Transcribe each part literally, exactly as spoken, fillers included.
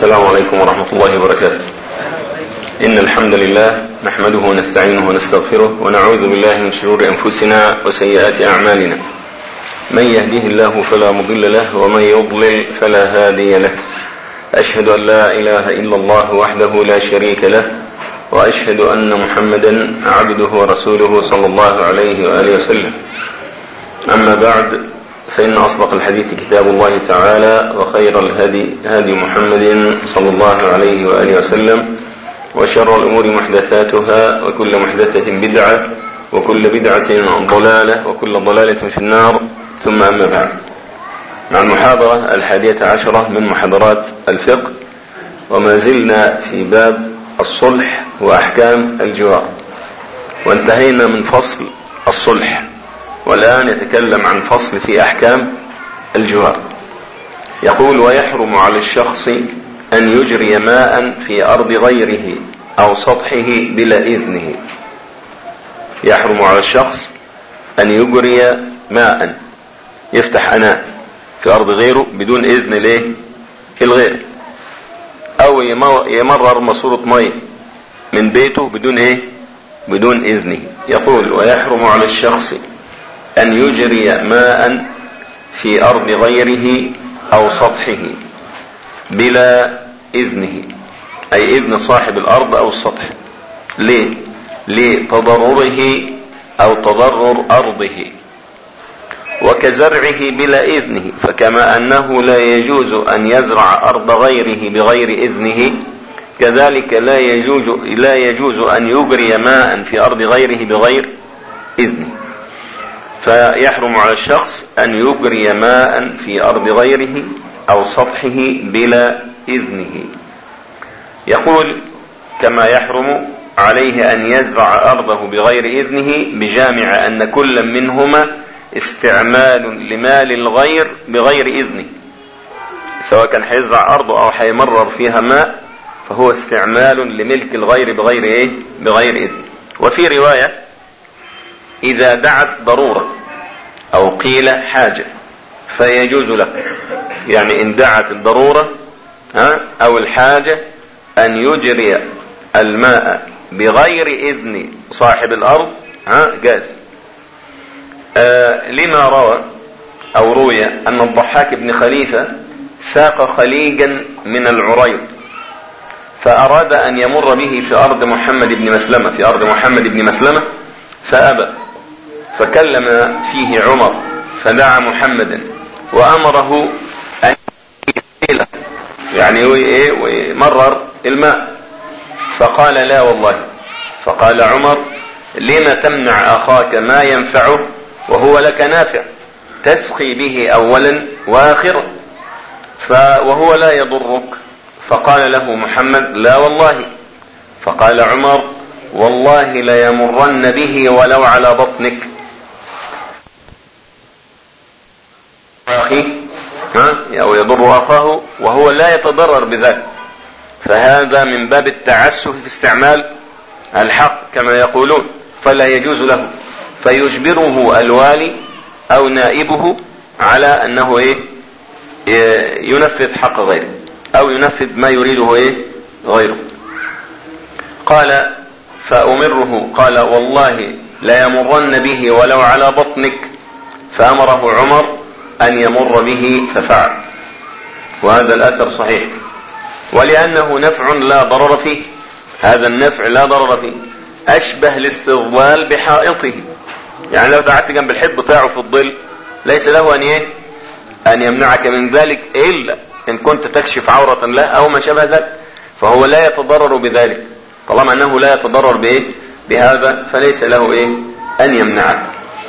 السلام عليكم ورحمة الله وبركاته. إن الحمد لله نحمده ونستعينه ونستغفره ونعوذ بالله من شرور أنفسنا وسيئات أعمالنا. من يهده الله فلا مضل له ومن يضلل فلا هادي له. أشهد أن لا إله إلا الله وحده لا شريك له، وأشهد أن محمدا عبده ورسوله صلى الله عليه وآله وسلم. أما بعد، فإن أصدق الحديث كتاب الله تعالى، وخير الهدي هدي محمد صلى الله عليه وآله وسلم، وشر الأمور محدثاتها، وكل محدثة بدعة، وكل بدعة ضلالة، وكل ضلالة في النار. ثم أما بعد، مع المحاضرة الحادية عشرة من محاضرات الفقه، وما زلنا في باب الصلح وأحكام الجوار، وانتهينا من فصل الصلح، والآن يتكلم عن فصل في أحكام الجوار. يقول: ويحرم على الشخص أن يجري ماء في أرض غيره أو سطحه بلا إذنه. يحرم على الشخص أن يجري ماء، يفتح أناء في أرض غيره بدون إذن ليه الغير، أو يمرر ماسورة ماء من بيته بدون إيه بدون إذنه. يقول: ويحرم على الشخص أن يجري ماء في أرض غيره أو سطحه بلا إذنه، أي إذن صاحب الأرض أو السطح. ليه؟ لتضرره أو تضرر أرضه. وكزرعه بلا إذنه، فكما أنه لا يجوز أن يزرع أرض غيره بغير إذنه، كذلك لا يجوز, لا يجوز أن يجري ماء في أرض غيره بغير إذنه. فيحرم على الشخص أن يجري ماء في أرض غيره أو سطحه بلا إذنه. يقول: كما يحرم عليه أن يزرع أرضه بغير إذنه، بجامع أن كل منهما استعمال لمال الغير بغير إذنه. سواء كان هيزرع أرضه أو هيمرر فيها ماء، فهو استعمال لملك الغير بغير إيه؟ بغير إذنه. وفي رواية: إذا دعت ضرورة أو قيل حاجة فيجوز له. يعني إن دعت الضرورة ها أو الحاجة أن يجري الماء بغير إذن صاحب الأرض ها جاز. آه لما روى أو روي أن الضحاك بن خليفة ساق خليجا من العريض، فأراد أن يمر به في أرض محمد بن مسلمة في أرض محمد بن مسلمة فأبى، فكلم فيه عمر فدعا محمدا وأمره أن يسيله، يعني ويمرر الماء، فقال: لا والله. فقال عمر: لما تمنع أخاك ما ينفعه وهو لك نافع، تسقي به أولا وآخرا وهو لا يضرك. فقال له محمد: لا والله. فقال عمر: والله ليمرن به ولو على بطنك. أخي ها أو يضر أخاه وهو لا يتضرر بذلك، فهذا من باب التعسف في استعمال الحق كما يقولون، فلا يجوز له، فيجبره الوالي أو نائبه على أنه إيه ينفذ حق غيره أو ينفذ ما يريده إيه غيره. قال: فأمره قال: والله لا يمرن به ولو على بطنك. فأمره عمر أن يمر به ففعل. وهذا الأثر صحيح، ولأنه نفع لا ضرر فيه. هذا النفع لا ضرر فيه، أشبه الاستظلال بحائطه. يعني لو قعدت جنب الحيط بتاعه في الظل ليس له أن إيه أن يمنعك من ذلك، إلا إن كنت تكشف عورة له أو ما شابه ذلك، فهو لا يتضرر بذلك. طالما أنه لا يتضرر بإيه بهذا فليس له إيه أن يمنعك.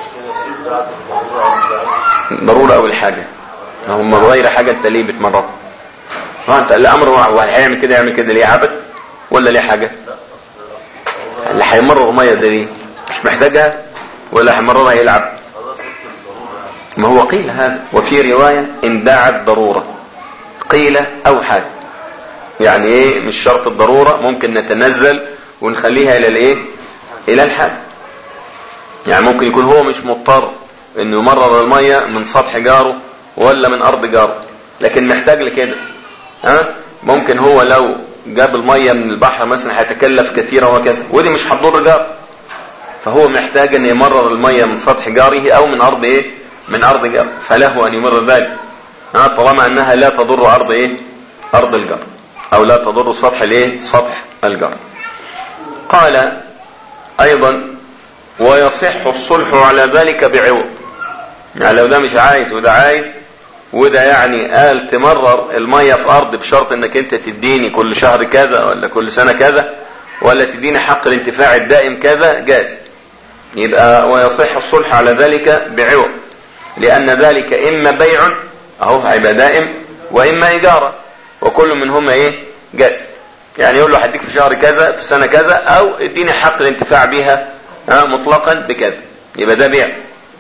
ضرورة أو الحاجة، هم غير حاجة انت ليه بتمرر؟ انت الأمر وهيعمل كده يعمل كده ليه؟ عبث ولا ليه حاجة؟ اللي هيمرر مية ده ليه؟ مش محتاجها ولا هيمررها يلعب؟ ما هو قيل هذا. وفي رواية: إن دعت ضرورة قيل أو حاجة. يعني ايه مش شرط الضرورة، ممكن نتنزل ونخليها الى الايه الى الحال. يعني ممكن يكون هو مش مضطر انه يمرر المية من سطح جاره ولا من ارض جاره، لكن محتاج لكده ها ممكن هو لو جاب المية من البحر مثلا هيتكلف كثيرا وكذا، ودي مش هتضر جار، فهو محتاج ان يمرر المية من سطح جاره او من ارض ايه من ارض جار، فله ان يمرر ذلك ها طالما انها لا تضر ارض ايه ارض الجار او لا تضر سطح الايه سطح الجار. قال ايضا ويصح الصلح على ذلك بعوض، يعني لو ده مش عايز وده عايز وده يعني قال تمرر المية في ارض بشرط انك انت تديني كل شهر كذا ولا كل سنة كذا ولا تديني حق الانتفاع الدائم كذا، جاز. يبقى ويصح الصلح على ذلك بعوض، لان ذلك اما بيع اهو هيبقى دائم واما اجارة، وكل منهما ايه جاز. يعني يقول له هديك في شهر كذا في سنة كذا او اديني حق الانتفاع بها ها مطلقا بكذا، يبقى ده بيع.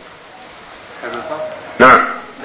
نعم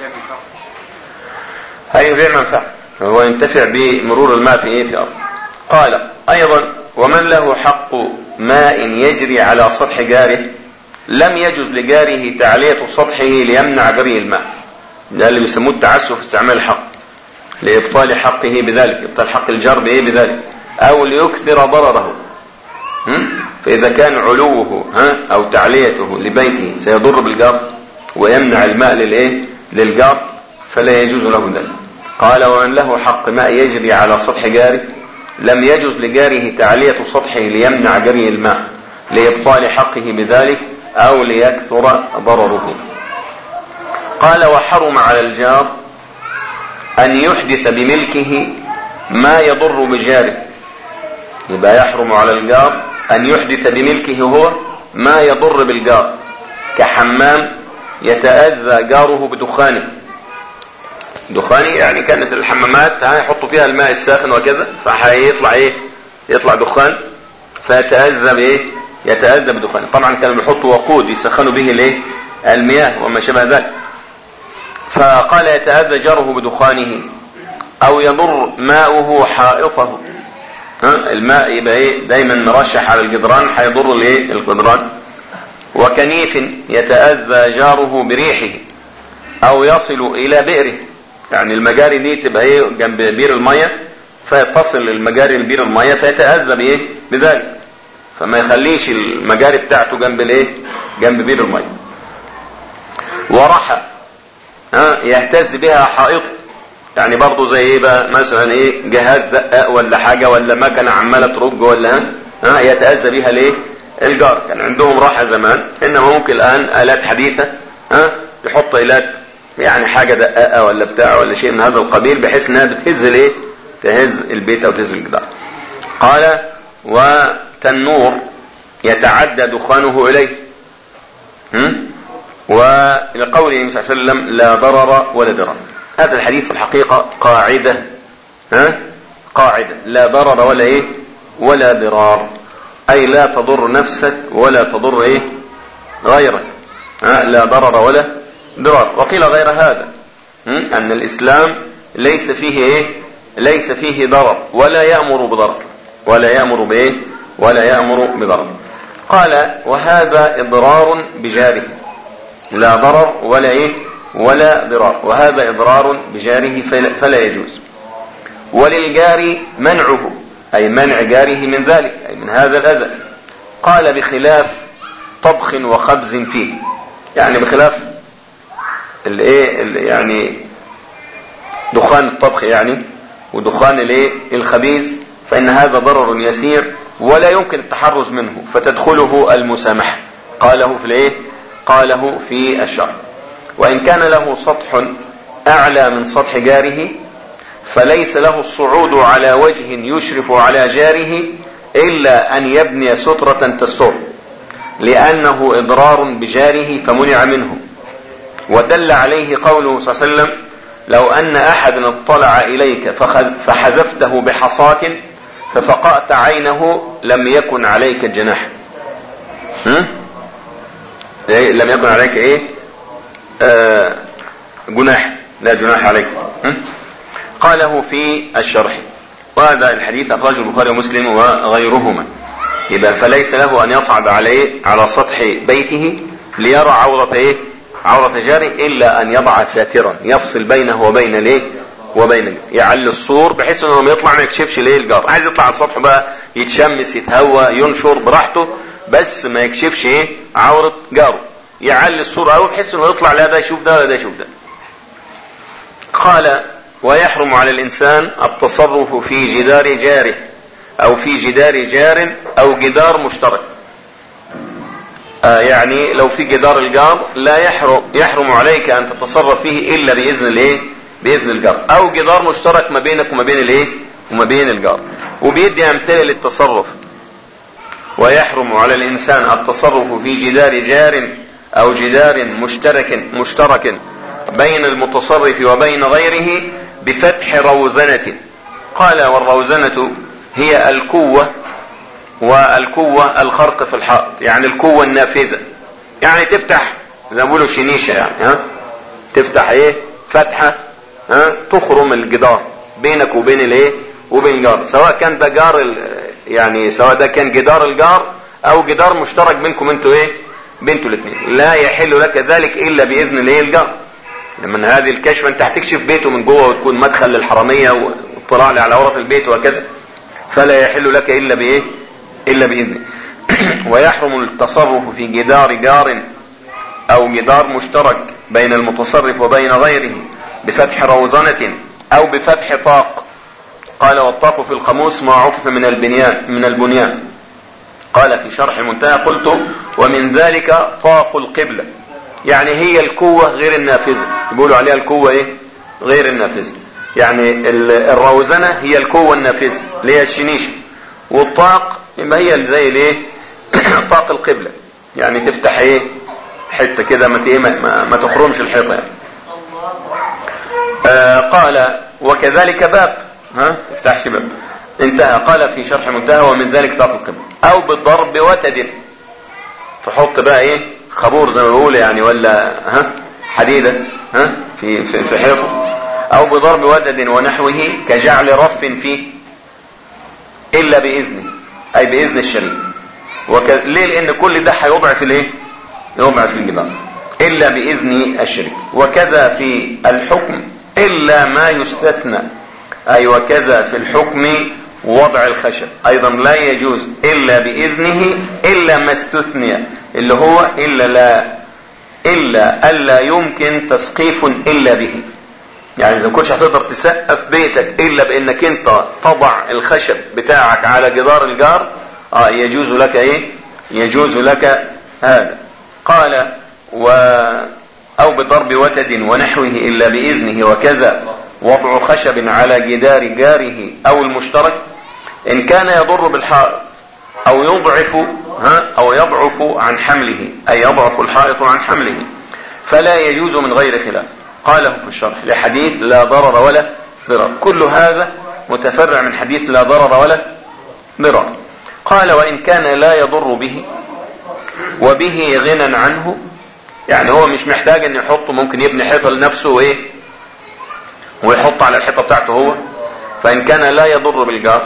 هاي بيع منفعة، هو ينتفع بمرور الماء في ايه في ارض. قال ايضا ومن له حق ماء يجري على سطح جاره لم يجوز لجاره تعلية سطحه ليمنع جري الماء، ده اللي بيسموه التعسف في استعمال الحق، لإبطال حقه بذلك، إبطال حق الجار بإيه بذلك، أو ليكثر ضرره. فإذا كان علوه ها أو تعليته لبيته سيضر بالجار ويمنع الماء للإيه للجار فلا يجوز له ذلك. قال ومن له حق ماء يجري على سطح جاره لم يجوز لجاره تعلية سطحه ليمنع جري الماء لإبطال حقه بذلك أو ليكثر ضرره. قال وحرم على الجار أن يحدث بملكه ما يضر بجاره، يبقى يحرم على الجار أن يحدث بملكه هو ما يضر بالجار، كحمام يتأذى جاره بدخانه. دخانه يعني كانت الحمامات هيحطوا فيها الماء الساخن وكذا فهيطلع ايه يطلع دخان فيتأذى بايه يتأذى بدخانه. طبعا كانوا بيحطوا وقود يسخنوا به الايه المياه وما شابه ذلك. فقال يتأذى جاره بدخانه او يضر ماؤه حائطه، ها الماء يبقى ايه دايما مرشح على الجدران هيضر الايه الجدران. وكنيف يتأذى جاره بريحه او يصل الى بئره، يعني المجاري دي تبقى ايه جنب بير المية فيتصل المجاري لبير المية فيتأذى بايه بذلك، فما يخليش المجاري بتاعته جنب الايه جنب بير المية. ورحى ها يهتز بها حائط، يعني برضو زي ايه بقى مثلا ايه جهاز دقاق ولا حاجة ولا مكنة عمالة ترج ولا ها يتأذى بها الايه الجار. كان عندهم راحة زمان، انما ممكن الان آلات حديثة ها يحط آلات يعني حاجة دقاقة ولا بتاع ولا شيء من هذا القبيل بحيث انها بتهز الايه تهز البيت او تهز الجدار. قال وتنور يتعدى دخانه اليه، ولقوله صلى الله عليه وسلم لا ضرر ولا ضرار. هذا الحديث في الحقيقة قاعدة ها قاعدة لا ضرر ولا ايه ولا ضرار، اي لا تضر نفسك ولا تضر ايه غيرك، ها لا ضرر ولا ضرار. وقيل غير هذا ان الاسلام ليس فيه ايه ليس فيه ضرر ولا يأمر بضرر ولا يأمر بايه ولا يأمر بضرر. قال وهذا اضرار بجاره، لا ضرر ولا ايه ولا ضرار، وهذا اضرار بجاره فلا يجوز. وللجار منعه، اي منع جاره من ذلك اي من هذا الاذى. قال بخلاف طبخ وخبز فيه، يعني بخلاف الايه يعني دخان الطبخ يعني ودخان الايه الخبيز، فان هذا ضرر يسير ولا يمكن التحرز منه فتدخله المسامحة. قاله في الايه قاله في الشرع. وان كان له سطح اعلى من سطح جاره فليس له الصعود على وجه يشرف على جاره الا ان يبني سترة تستر، لانه اضرار بجاره فمنع منه. ودل عليه قوله صلى الله عليه وسلم لو ان احدا اطلع اليك فحذفته بحصاة ففقأت عينه لم يكن عليك جناح. لم يكن عليك ايه آه جناح، لا جناح عليك. قاله في الشرح. وهذا الحديث اخرجه البخاري ومسلم وغيرهما. يبقى فليس له ان يصعد عليه على سطح بيته ليرى عورة ايه عورة جاره الا ان يضع ساترا يفصل بينه وبين الايه وبين يعلي السور بحيث انه لما يطلع ما يكشفش ليه الجار. عايز يطلع على السطح بقى يتشمس يتهوى ينشر براحته بس ما يكشفش ايه عورة جاره. يعلي السور قوي بحيث انه يطلع لا ده يشوف ده ولا ده يشوف ده. قال ويحرم على الانسان التصرف في جدار جاره او في جدار جار او جدار مشترك. آه يعني لو في جدار الجار لا يحرم يحرم عليك ان تتصرف فيه الا باذن الايه باذن الجار، او جدار مشترك ما بينك وما بين الايه وما بين الجار. وبيدي امثله للتصرف. ويحرم على الانسان التصرف في جدار جار او جدار مشترك مشترك بين المتصرف وبين غيره بفتح روزنة. قال والروزنة هي الكوة، والكوة الخرق في الحائط، يعني الكوة النافذة، يعني تفتح زي ما بيقولوا شنيشة، يعني ها تفتح ايه فتحة ها تخرم الجدار بينك وبين الايه وبين الجار، سواء كان ده جار يعني سواء ده كان جدار الجار او جدار مشترك بينكم انتوا ايه بينتوا الاثنين. لا يحل لك ذلك الا باذن الايه الجار. لمن هذه الكشف انت هتكشف بيته من جوه وتكون مدخل للحرامية واطلاع على عورة البيت وكذا، فلا يحل لك الا بايه الا باذنه. ويحرم التصرف في جدار جار او جدار مشترك بين المتصرف وبين غيره بفتح روزنة او بفتح طاق. قال والطاق في القاموس ما عطف من البنيان من البنيان. قال في شرح المنتهى قلت ومن ذلك طاق القبلة، يعني هي الكوة غير النافذة، يقولوا عليها الكوة ايه غير النافذة. يعني الروزنة هي الكوة النافذة اللي هي الشنيشة، والطاق ما هي زي الايه طاق القبلة، يعني تفتح ايه حتة كده ما, ما, ما تخرمش الحيطة يعني. آه قال وكذلك باب ها تفتحش باب. انتهى. قال في شرح منتهى ومن ذلك طاق القبلة او بالضرب وتد، تحط بقى ايه خبور زي ما بقول يعني ولا ها حديدة ها في في, في حيطه، او بضرب ودد ونحوه كجعل رف فيه الا باذنه اي باذن الشريك. وك... ليه؟ لان كل ده هيوضع في الايه يوضع في الجدار الا باذن الشريك. وكذا في الحكم الا ما يستثنى، اي وكذا في الحكم وضع الخشب ايضا لا يجوز الا باذنه الا ما استثني، اللي هو الا لا الا الا يمكن تسقيف الا به. يعني اذا ما كنتش هتقدر تسقف بيتك الا بانك انت تضع الخشب بتاعك على جدار الجار اه يجوز لك ايه يجوز لك هذا. قال و او بضرب وتد ونحوه الا باذنه. وكذا وضع خشب على جدار جاره او المشترك ان كان يضر بالحائط او يضعف ها او يضعف عن حمله، اي يضعف الحائط عن حمله، فلا يجوز من غير خلاف. قاله في الشرح لحديث لا ضرر ولا ضرر، كل هذا متفرع من حديث لا ضرر ولا ضرر. قال وان كان لا يضر به وبه غنى عنه، يعني هو مش محتاج ان يحطه، ممكن يبني حيطه لنفسه وايه ويحط على الحيطه بتاعته هو. فان كان لا يضر بالجار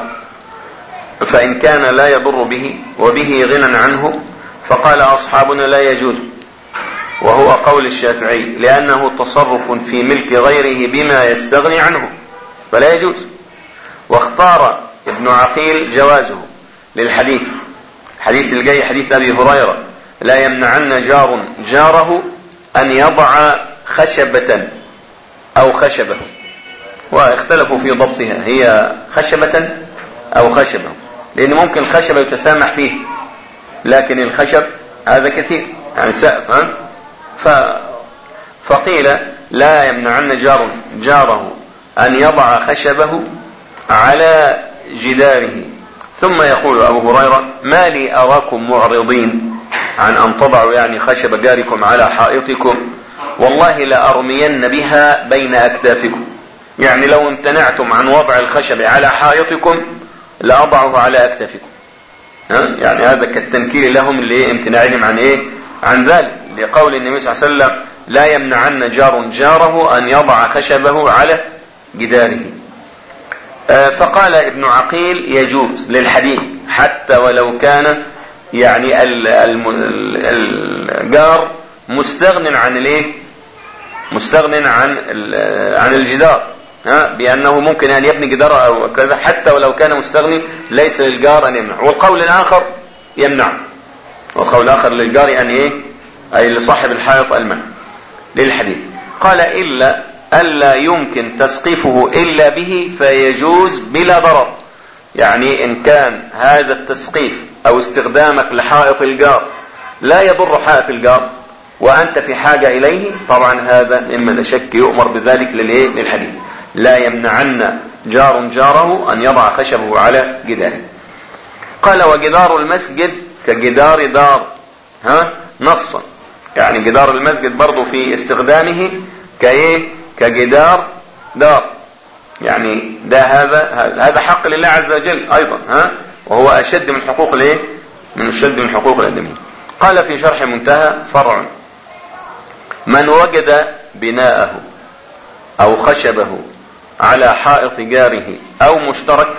فإن كان لا يضر به وبه غنى عنه فقال أصحابنا لا يجوز، وهو قول الشافعي لأنه تصرف في ملك غيره بما يستغني عنه فلا يجوز. واختار ابن عقيل جوازه للحديث، حديث الجاي حديث أبي هريرة لا يمنعن جار جاره أن يضع خشبة أو خشبة، واختلفوا في ضبطها هي خشبة أو خشبة، لأن ممكن الخشب يتسامح فيه لكن الخشب هذا كثير يعني سقف ها ف... فقيل لا يمنعن جار جاره أن يضع خشبه على جداره. ثم يقول أبو هريرة ما لي أراكم معرضين عن أن تضعوا يعني خشب جاركم على حائطكم والله لأرمين بها بين أكتافكم، يعني لو امتنعتم عن وضع الخشب على حائطكم لأضعه على أكتافكم. ها؟ يعني هذا كالتنكير لهم اللي امتناعهم عن ايه عن ذلك، لقول النبي صلى الله عليه وسلم لا يمنعن جار جاره أن يضع خشبه على جداره. آه فقال ابن عقيل يجوز للحديث حتى ولو كان يعني الجار مستغن عن الايه مستغن عن عن الجدار، ها بأنه ممكن أن يبني جدار أو كذا حتى ولو كان مستغني ليس للجار أن يمنع. والقول الآخر يمنع، والقول الآخر للجار أن إيه أي لصاحب الحائط المنع للحديث. قال إلا ألا يمكن تسقيفه إلا به فيجوز بلا ضرر. يعني إن كان هذا التسقيف أو استخدامك لحائط الجار لا يضر حائط الجار وأنت في حاجة إليه، طبعا هذا مما لا شك يؤمر بذلك للإيه للحديث. لا يمنعن جار جاره أن يضع خشبه على جداره. قال وجدار المسجد كجدار دار، ها نصا، يعني جدار المسجد برضو في استخدامه كايه كجدار دار، يعني ده هذا هذا حق لله عز وجل ايضا، ها وهو اشد من حقوق الايه من اشد من حقوق الادميين. قال في شرح منتهى فرع: من وجد بناءه او خشبه على حائط جاره او مشترك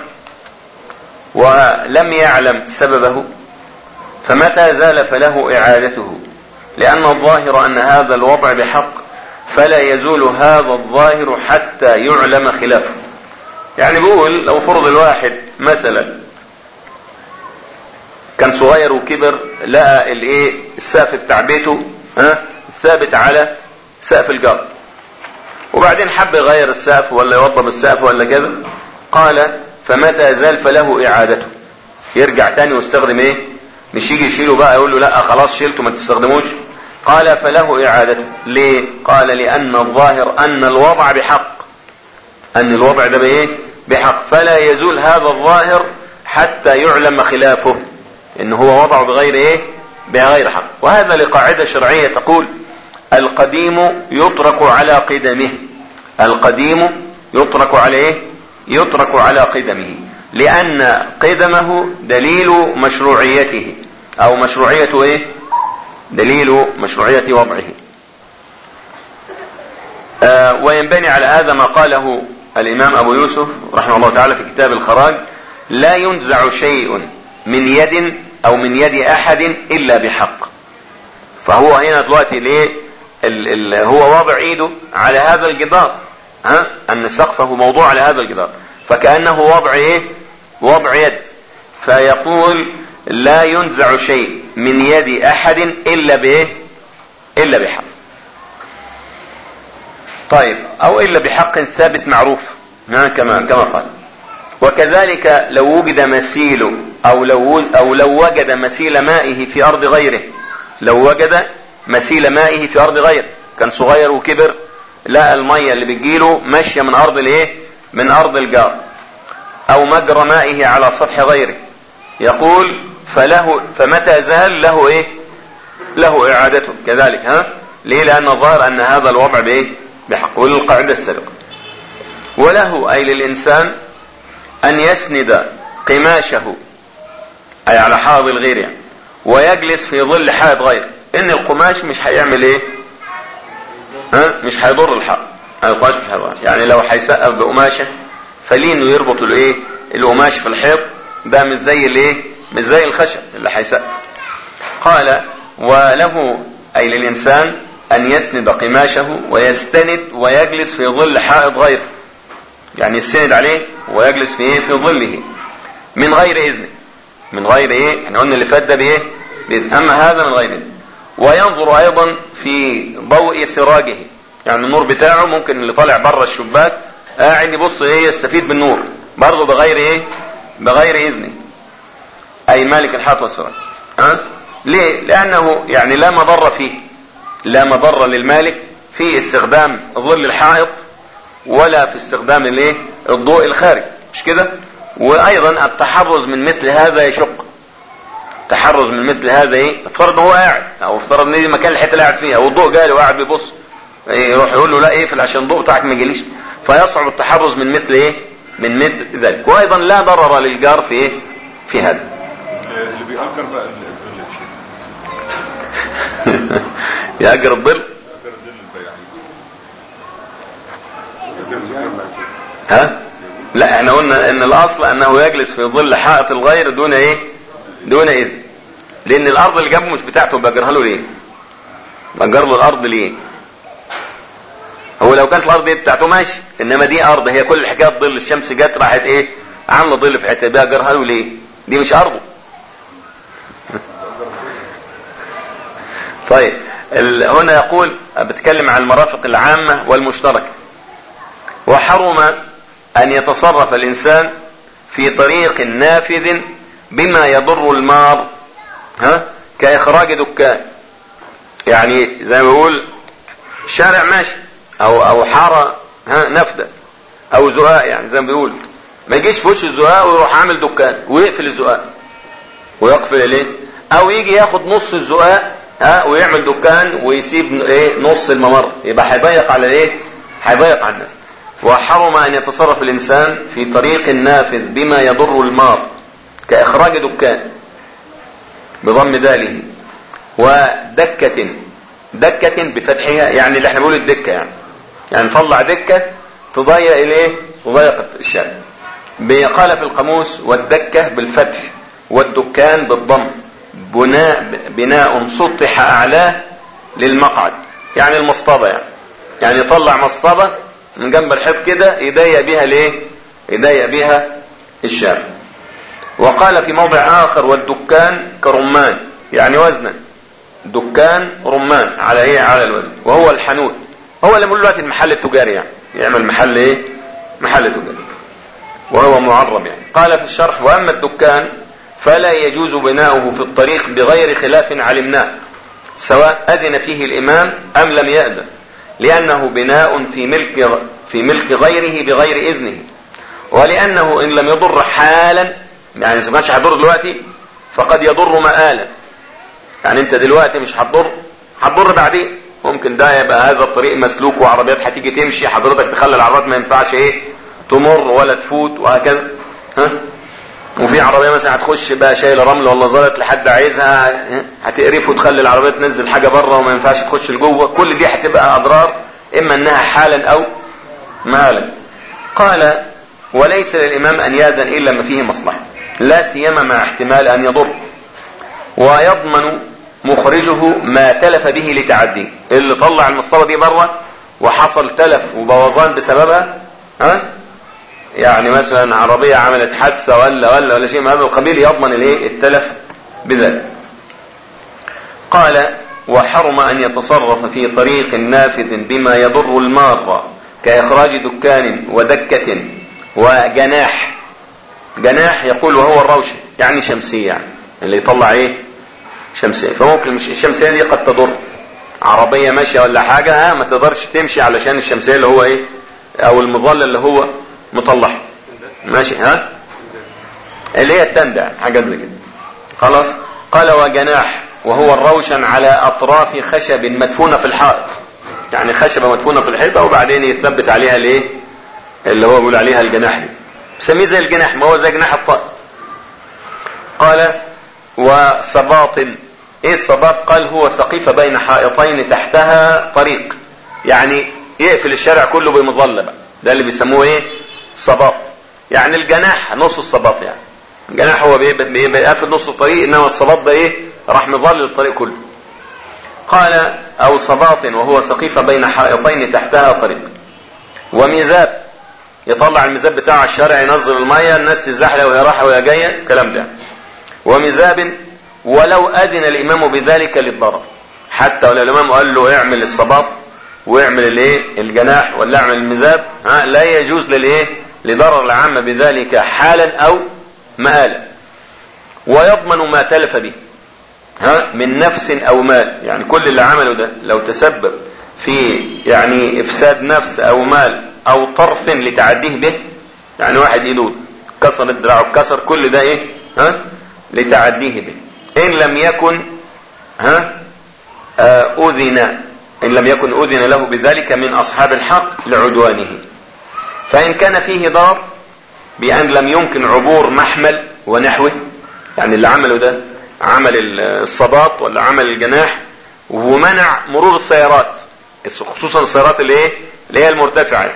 ولم يعلم سببه فمتى زال فله اعادته، لان الظاهر ان هذا الوضع بحق فلا يزول هذا الظاهر حتى يعلم خلافه. يعني بيقول لو فرض الواحد مثلا كان صغير وكبر لقى الايه السقف بتاع بيته ها ثابت على سقف الجار، وبعدين حب يغير السقف ولا يوضب السقف ولا كذا، قال فمتى زال فله اعادته، يرجع تاني ويستخدم ايه، مش يجي يشيله بقى يقول له لا خلاص شيلته ما تستخدموش. قال فله اعادته. ليه؟ قال لان الظاهر ان الوضع بحق، ان الوضع ده بايه بحق، فلا يزول هذا الظاهر حتى يعلم خلافه، ان هو وضعه بغير ايه بغير حق. وهذا لقاعدة شرعية تقول القديم يترك على قدمه، القديم يترك على ايه يترك على قدمه، لان قدمه دليل مشروعيته او مشروعية ايه دليل مشروعية وضعه. آه وينبني على هذا ما قاله الامام ابو يوسف رحمه الله تعالى في كتاب الخراج: لا ينزع شيء من يد او من يد احد الا بحق. فهو هنا دلوقتي ليه ال ال هو وضع ايده على هذا الجدار، ها ان سقفه موضوع على هذا الجدار، فكأنه وضع ايه وضع يد، فيقول لا ينزع شيء من يد احد الا بايه الا بحق. طيب او الا بحق ثابت معروف كما كما قال. وكذلك لو وجد مثيل او لو او لو وجد مثيل مائه في ارض غيره، لو وجد مثيل مائه في ارض غيره، كان صغير وكبر لقى الميه اللي بتجيله ماشيه من ارض الايه من ارض الجار، او مجرى مائه على سطح غيره، يقول فله فمتى زال له ايه له اعادته كذلك. ها ليه؟ لان الظاهر ان هذا الوضع بايه بحق. وللقاعده السابقه: وله اي للانسان ان يسند قماشه اي على حائط الغير يعني، ويجلس في ظل حائط غيره، ان القماش مش هيعمل ايه ها مش هيضر الحائط، القماش مش هيضر. يعني لو هيسقف بقماشه فليه انه يربط الايه القماش في الحيط، ده مش زي الايه مش زي الخشب اللي هيسقف. قال وله اي للانسان ان يسند قماشه ويستند ويجلس في ظل حائط غيره، يعني يستند عليه ويجلس في ايه في ظله من غير اذن، من غير ايه احنا قلنا اللي فات ده بايه بإذن. اما هذا من غير اذن. وينظر ايضا في ضوء سراجه، يعني النور بتاعه ممكن اللي طالع بره الشباك قاعد يبص ايه يستفيد بالنور برضه بغير ايه بغير اذن، اي مالك الحائط والسراج. ها ليه؟ لانه يعني لا مضر فيه، لا مضر للمالك في استخدام ظل الحائط ولا في استخدام الايه الضوء الخارج، مش كده؟ وايضا التحرز من مثل هذا يشق، تحرز من مثل هذا ايه افترض ان هو قاعد، او افترض ان دي مكان الحته اللي قاعد فيها والضوء جاي وقاعد بيبص، إيه يروح يقول له لا اقفل عشان الضوء بتاعك ما يجيليش، فيصعب التحرز من مثل ايه من مثل ذلك. وايضا لا ضرر للجار في ايه في هذا. اللي بيأجر بقى الظل يأجر الظل ها لا احنا قلنا ان الاصل انه يجلس في ظل حائط الغير دون ايه دون اذن، لان الارض اللي جنبه مش بتاعته، بأجرها له ليه بأجر له الارض ليه؟ هو لو لو كانت الارض دي بتاعته ماشي، انما دي ارض هي كل الحكايه ظل، الشمس جت راحت ايه عامله ظل في حته بقى جرها له ليه؟ دي مش ارضه. طيب هنا يقول بتكلم عن المرافق العامه والمشتركه. وحرم ان يتصرف الانسان في طريق نافذ بما يضر المار، ها كاخراج دكان، يعني زي ما بيقول شارع ماشي او او حاره ها نفده او زقاق، يعني زي ما بيقول ما يجيش في وش الزقاق ويروح عامل دكان ويقفل الزقاق ويقفل ليه، او يجي ياخد نص الزقاق ها ويعمل دكان ويسيب ايه نص الممر، يبقى هيضيق على ايه؟ هيضيق على الناس. وحرم ان يتصرف الانسان في طريق نافذ بما يضر المار كاخراج دكان بضم داله، ودكة، دكة بفتحها يعني اللي احنا بنقول الدكة، يعني يعني طلع دكة تضيق الايه؟ تضيق الشارع. قال في القاموس والدكة بالفتح والدكان بالضم بناء بناء سطح اعلاه للمقعد، يعني المصطبة، يعني يعني يطلع مصطبة من جنب الحيط كده يضيق بيها ليه؟ يضيق بيها الشارع. وقال في موضع اخر والدكان كرمان، يعني وزنا، دكان رمان على ايه؟ على الوزن. وهو الحانوت، هو اللي بيقول دلوقتي المحل التجاري، يعني يعمل محل ايه؟ محل تجاري، وهو معرب يعني. قال في الشرح واما الدكان فلا يجوز بناؤه في الطريق بغير خلاف علمناه سواء اذن فيه الامام ام لم يأذن، لانه بناء في ملك في ملك غيره بغير اذنه، ولانه ان لم يضر حالا، يعني اذا ما كانش هيضر دلوقتي فقد يضر مآلا، يعني انت دلوقتي مش هتضر، هتضر بعدين، ممكن ده يبقى هذا الطريق مسلوك وعربيات هتيجي تمشي، حضرتك تخلي العربيات ما ينفعش ايه تمر ولا تفوت وهكذا، ها وفي عربيه مثلا هتخش بقى شايله رمل ولا زلط لحد عايزها هتقرف وتخلي العربيه تنزل حاجه بره وما ينفعش تخش لجوه، كل دي هتبقى اضرار اما انها حالا او مالا. قال وليس للامام ان يأذن الا ما فيه مصلحه، لا سيما مع احتمال ان يضر، ويضمن مخرجه ما تلف به لتعديه، اللي طلع المصطبة دي بره وحصل تلف وبوظان بسببها، ها يعني مثلا عربية عملت حادثة ولا ولا ولا شيء من هذا القبيل، يضمن الايه؟ التلف بذلك. قال وحرم ان يتصرف في طريق نافذ بما يضر المار كاخراج دكان ودكة وجناح، جناح يقول وهو الروشة، يعني شمسية، يعني اللي يطلع ايه؟ شمسية. فممكن مش الشمسية دي قد تضر عربية ماشية ولا حاجة، ها ما تقدرش تمشي علشان الشمسية اللي هو ايه او المظلة اللي هو مطلع ماشي، ها اللي هي التندع حاجة زي كده خلاص. قال وجناح وهو الروشن على اطراف خشب مدفونة في الحائط، يعني خشبة مدفونة في الحيطة وبعدين يثبت عليها الايه اللي هو بيقول عليها الجناح دي، سميه زي الجناح، ما هو زي جناح الطائر. قال وصباط، ايه الصباط؟ قال هو سقيفة بين حائطين تحتها طريق، يعني يقفل الشارع كله بمظلة بقى، ده اللي بيسموه ايه؟ صباط. يعني الجناح نص الصباط، يعني الجناح هو بيقفل نص الطريق، انما الصباط ده ايه؟ راح مظلل الطريق كله. قال او صباط وهو سقيفة بين حائطين تحتها طريق. وميزاب، يطلع الميزاب بتاع الشارع ينزل المية، الناس تزحلق وهي رايحة وهي جاية، الكلام ده. وميزاب ولو أذن الإمام بذلك للضرر، حتى ولو الإمام قال له اعمل الصباط واعمل الايه الجناح ولا اعمل الميزاب، ها لا يجوز للايه لضرر العامة بذلك حالا أو مآلا. ويضمن ما تلف به، ها من نفس أو مال، يعني كل اللي عمله ده لو تسبب في يعني إفساد نفس أو مال أو طرف لتعديه به، يعني واحد ايده كسر الدراع كسر، كل ده ايه؟ ها لتعديه به، إن لم يكن ها أذن إن لم يكن أذن له بذلك من أصحاب الحق لعدوانه. فإن كان فيه ضرر بأن لم يمكن عبور محمل ونحوه، يعني اللي عمله ده عمل الصباط ولا عمل الجناح ومنع مرور السيارات، خصوصا السيارات اللي ايه اللي هي المرتفعة.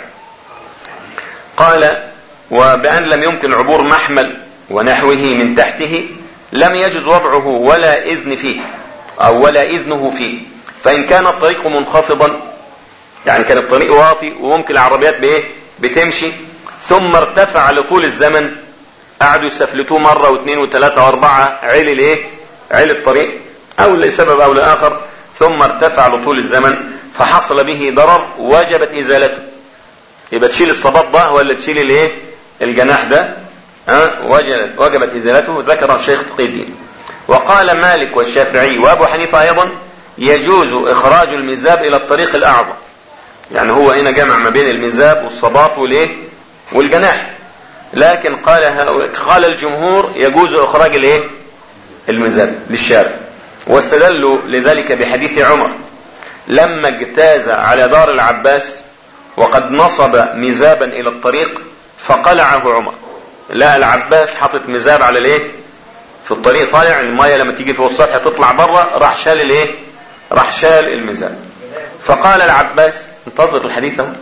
قال وبأن لم يمكن عبور محمل ونحوه من تحته لم يجوز وضعه ولا إذن فيه أو ولا إذنه فيه. فإن كان الطريق منخفضا يعني كان الطريق واطي وممكن العربيات بايه بتمشي، ثم ارتفع لطول الزمن، قعدوا يسفلتوه مرة واثنين وثلاثة واربعة، علل ايه علل الطريق او لسبب او لاخر، ثم ارتفع لطول الزمن فحصل به ضرر وجبت ازالته. يبقى تشيل الصباط ده ولا تشيل الايه الجناح ده؟ ها وجبت وجبت ازالته. ذكر الشيخ تقي الدين. وقال مالك والشافعي وابو حنيفه ايضا يجوز اخراج المزاب الى الطريق الاعظم. يعني هو هنا جمع ما بين المزاب والصباط والايه والجناح، لكن قال قال الجمهور يجوز اخراج الايه المزاب للشارع، واستدلوا لذلك بحديث عمر لما اجتاز على دار العباس وقد نصب مزابا الى الطريق فقلعه عمر. لا العباس حطت مزاب على الايه في الطريق، طالع المايه لما تيجي فوق السطح تطلع بره، راح شال الايه راح شال المزاب. فقال العباس انتظر الحديث اهو.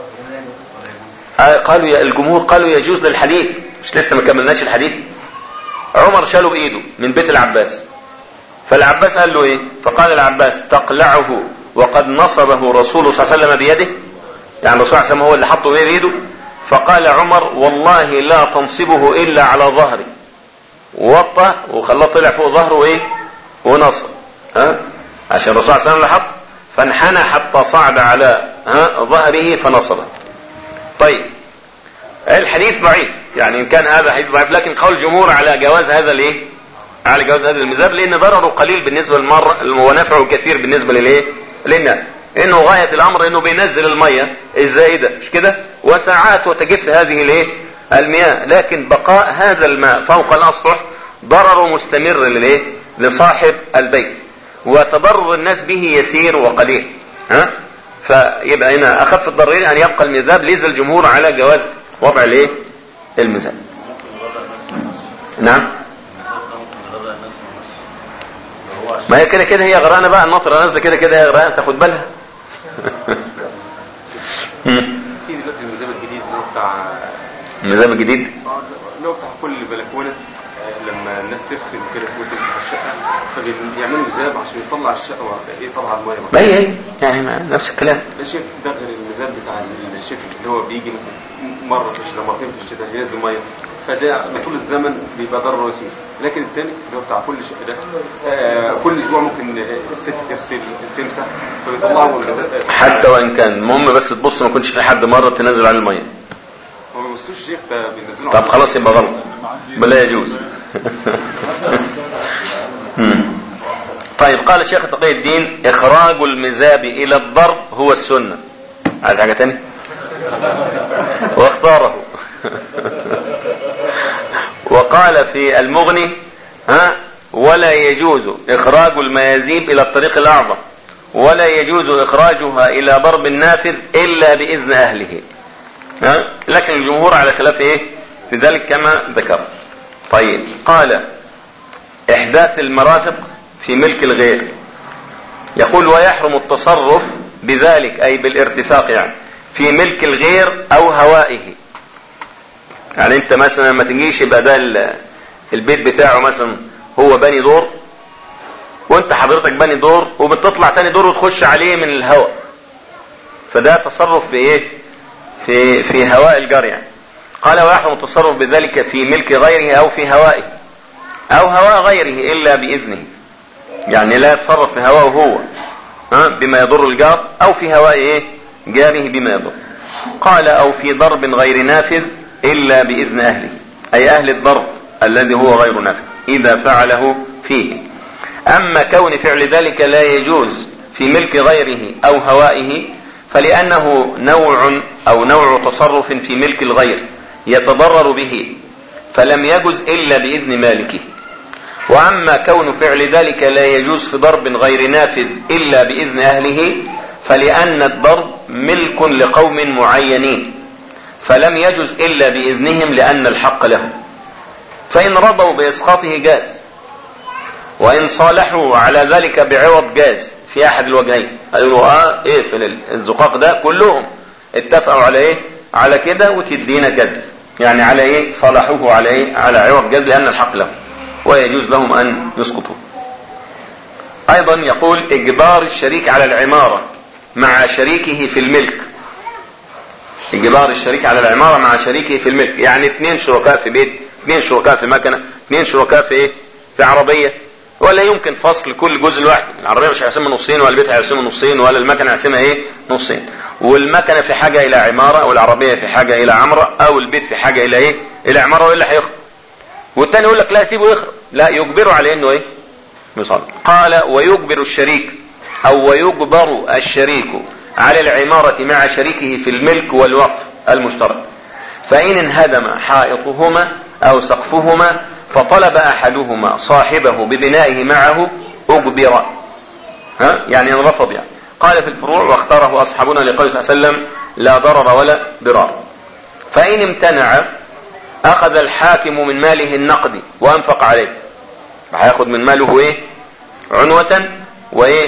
قالوا يا الجمهور قالوا يجوز للحديث، مش لسه ما كملناش الحديث. عمر شاله بايده من بيت العباس، فالعباس قال له ايه؟ فقال العباس تقلعه وقد نصبه رسول صلى الله عليه وسلم بيده، يعني الرسول صلى الله عليه وسلم هو اللي حطه بايده. فقال عمر والله لا تنصبه الا على ظهري، ووطى وخلاه طلع فوق ظهره ايه ونصب، ها عشان الرسول صلى الله عليه وسلم اللي حط، فانحنى حتى صعد على ها ظهره فنصبه. طيب الحديث ضعيف، يعني ان كان هذا حديث ضعيف، لكن قول الجمهور على جواز هذا الايه على جواز هذا المزاب، لان ضرره قليل بالنسبه للمر ونفعه كثير بالنسبه للايه للناس. انه غايه الامر انه بينزل الميه الزائده مش كده، وساعات وتجف هذه الايه المياه، لكن بقاء هذا الماء فوق الاسطح ضرر مستمر للايه لصاحب البيت، وتضرر الناس به يسير وقليل. ها فيبقى هنا اخف الضررين ان يبقى المذاب، ليس الجمهور على جواز وضع الايه المذاب. نعم ما هي كده كده هي غرقانه بقى، النطره نازله كده كده هي غرقانه تاخد بالها. في دلوقتي المذاب الجديد اللي هو بتاع المذاب الجديد اللي هو بتاع كل بلكونه، لما الناس تغسل كده وتمسح الشقه فبيعملوا مذاب عشان يطلع الشقه ايه طبعا الميه. ما هي هي يعني ما نفس الكلام. ده شيء ده غير المذاب بتاع الشتاء اللي هو بيجي مثلا مره في الشتاء مرتين في الشتاء ينزل ميه، فده طول الزمن بيبقى ضرر يسير. لكن الثاني اللي هو بتاع كل شقه ده آه كل اسبوع ممكن الست تغسل تمسح فيطلعوا المذاب حتى وان كان المهم بس تبص ما يكونش في حد مره تنزل على الميه. هو ما بيبصوش الشيخ ده بينزلوا. طب خلاص يبقى غلط بلا يجوز. طيب قال الشيخ تقي الدين اخراج المذاب الى الضرب هو السنه. عايز حاجه تاني؟ واختاره. وقال في المغني ها ولا يجوز اخراج الميازيب الى الطريق الاعظم، ولا يجوز اخراجها الى ضرب النافذ الا باذن اهله. ها لكن الجمهور على خلاف ايه في ذلك كما ذكر. طيب قال احداث المرافق في ملك الغير، يقول ويحرم التصرف بذلك اي بالارتفاق يعني في ملك الغير او هوائه. يعني انت مثلا ما تجيش يبقى ده البيت بتاعه مثلا هو بني دور وانت حضرتك بني دور وبتطلع تاني دور وتخش عليه من الهواء، فده تصرف في ايه في في هواء الجار يعني. قال ويحرم التصرف بذلك في ملك غيره او في هوائه او هواء غيره الا باذنه، يعني لا يتصرف في هوائه هو ها بما يضر الجار او في هواء ايه جاره بما يضر. قال او في ضرب غير نافذ الا باذن اهله، اي اهل الضرب الذي هو غير نافذ اذا فعله فيه. اما كون فعل ذلك لا يجوز في ملك غيره او هوائه فلانه نوع او نوع تصرف في ملك الغير يتضرر به فلم يجوز الا باذن مالكه. واما كون فعل ذلك لا يجوز في ضرب غير نافذ الا باذن اهله فلان الضرب ملك لقوم معينين فلم يجوز الا باذنهم لان الحق لهم، فان رضوا باسقاطه جاز، وان صالحوا على ذلك بعوض جاز في احد الوجهين. قالوا اه ايه في الزقاق ده كلهم اتفقوا على ايه على كده وتدينا جد، يعني على ايه صالحوه على ايه على عوض جد لان الحق لهم ويجوز لهم ان يسقطوا. ايضا يقول اجبار الشريك على العمارة مع شريكه في الملك، اجبار الشريك على العمارة مع شريكه في الملك. يعني اثنين شركاء في بيت، اثنين شركاء في مكنة، اثنين شركاء في ايه؟ في عربية، ولا يمكن فصل كل جزء لوحده. العربية مش هيقسمها نصين، ولا البيت هيقسمها نصين، ولا المكنة هيقسمها ايه؟ نصين. والمكنة في حاجة الى عمارة، او العربية في حاجة الى عمرة، او البيت في حاجة الى ايه؟ الى عمارة، والا هيخرب. والتاني يقول لك لا سيبه يخرب، لا يجبره على انه ايه؟ يصلي. قال ويجبر الشريك او ويجبر الشريك على العمارة مع شريكه في الملك والوقف المشترك، فإن انهدم حائطهما أو سقفهما فطلب أحدهما صاحبه ببنائه معه أجبر، ها يعني انرفض. يعني قال في الفروع واختاره أصحابنا لقوله صلى الله عليه وسلم لا ضرر ولا ضرار. فإن امتنع أخذ الحاكم من ماله النقد وأنفق عليه، هياخد من ماله ايه؟ عنوة، وايه؟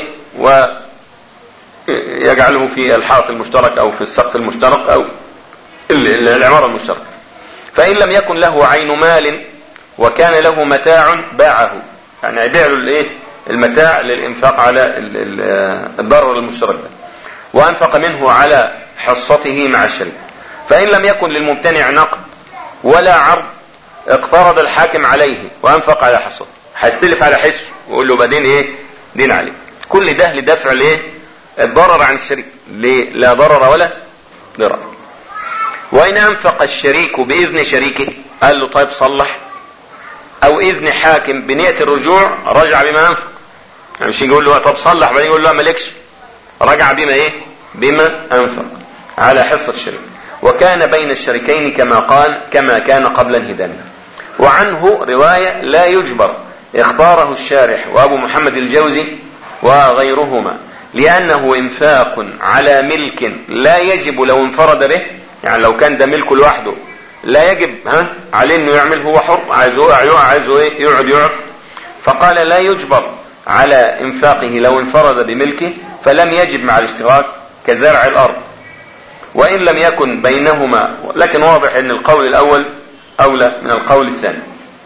ويجعله في الحائط المشترك او في السقف المشترك او العمارة المشتركة. فإن لم يكن له عين مال وكان له متاع باعه، يعني يبيع له الايه؟ المتاع للإنفاق على الضرر المشترك ده، وأنفق منه على حصته مع الشريك. فإن لم يكن للممتنع نقد ولا عرض اقترض الحاكم عليه وأنفق على حصته، هيستلف على حسه ويقول له بعدين ايه؟ دين عليه. كل ده لدفع الايه؟ الضرر عن الشريك، ليه؟ لا ضرر ولا ضرر. وإن أنفق الشريك بإذن شريكه، قال له طيب صلح، أو إذن حاكم بنية الرجوع، رجع بما أنفق. يعني مش يقول له طب صلح بعدين يقول له لا مالكش، رجع بما ايه؟ بما أنفق على حصة الشريك. وكان بين الشريكين كما قال كما كان قبل انهدامه. وعنه رواية لا يجبر اختاره الشارح وأبو محمد الجوزي وغيرهما، لأنه إنفاق على ملك لا يجب لو انفرد به. يعني لو كان ده ملكه لوحده لا يجب ها عليه انه يعمل، هو حر، عايزه يقع عايزه ايه؟ يقعد يقعد. فقال لا يجبر على انفاقه لو انفرد بملكه، فلم يجب مع الاشتراك كزرع الارض. وان لم يكن بينهما، لكن واضح ان القول الاول اولى من القول الثاني.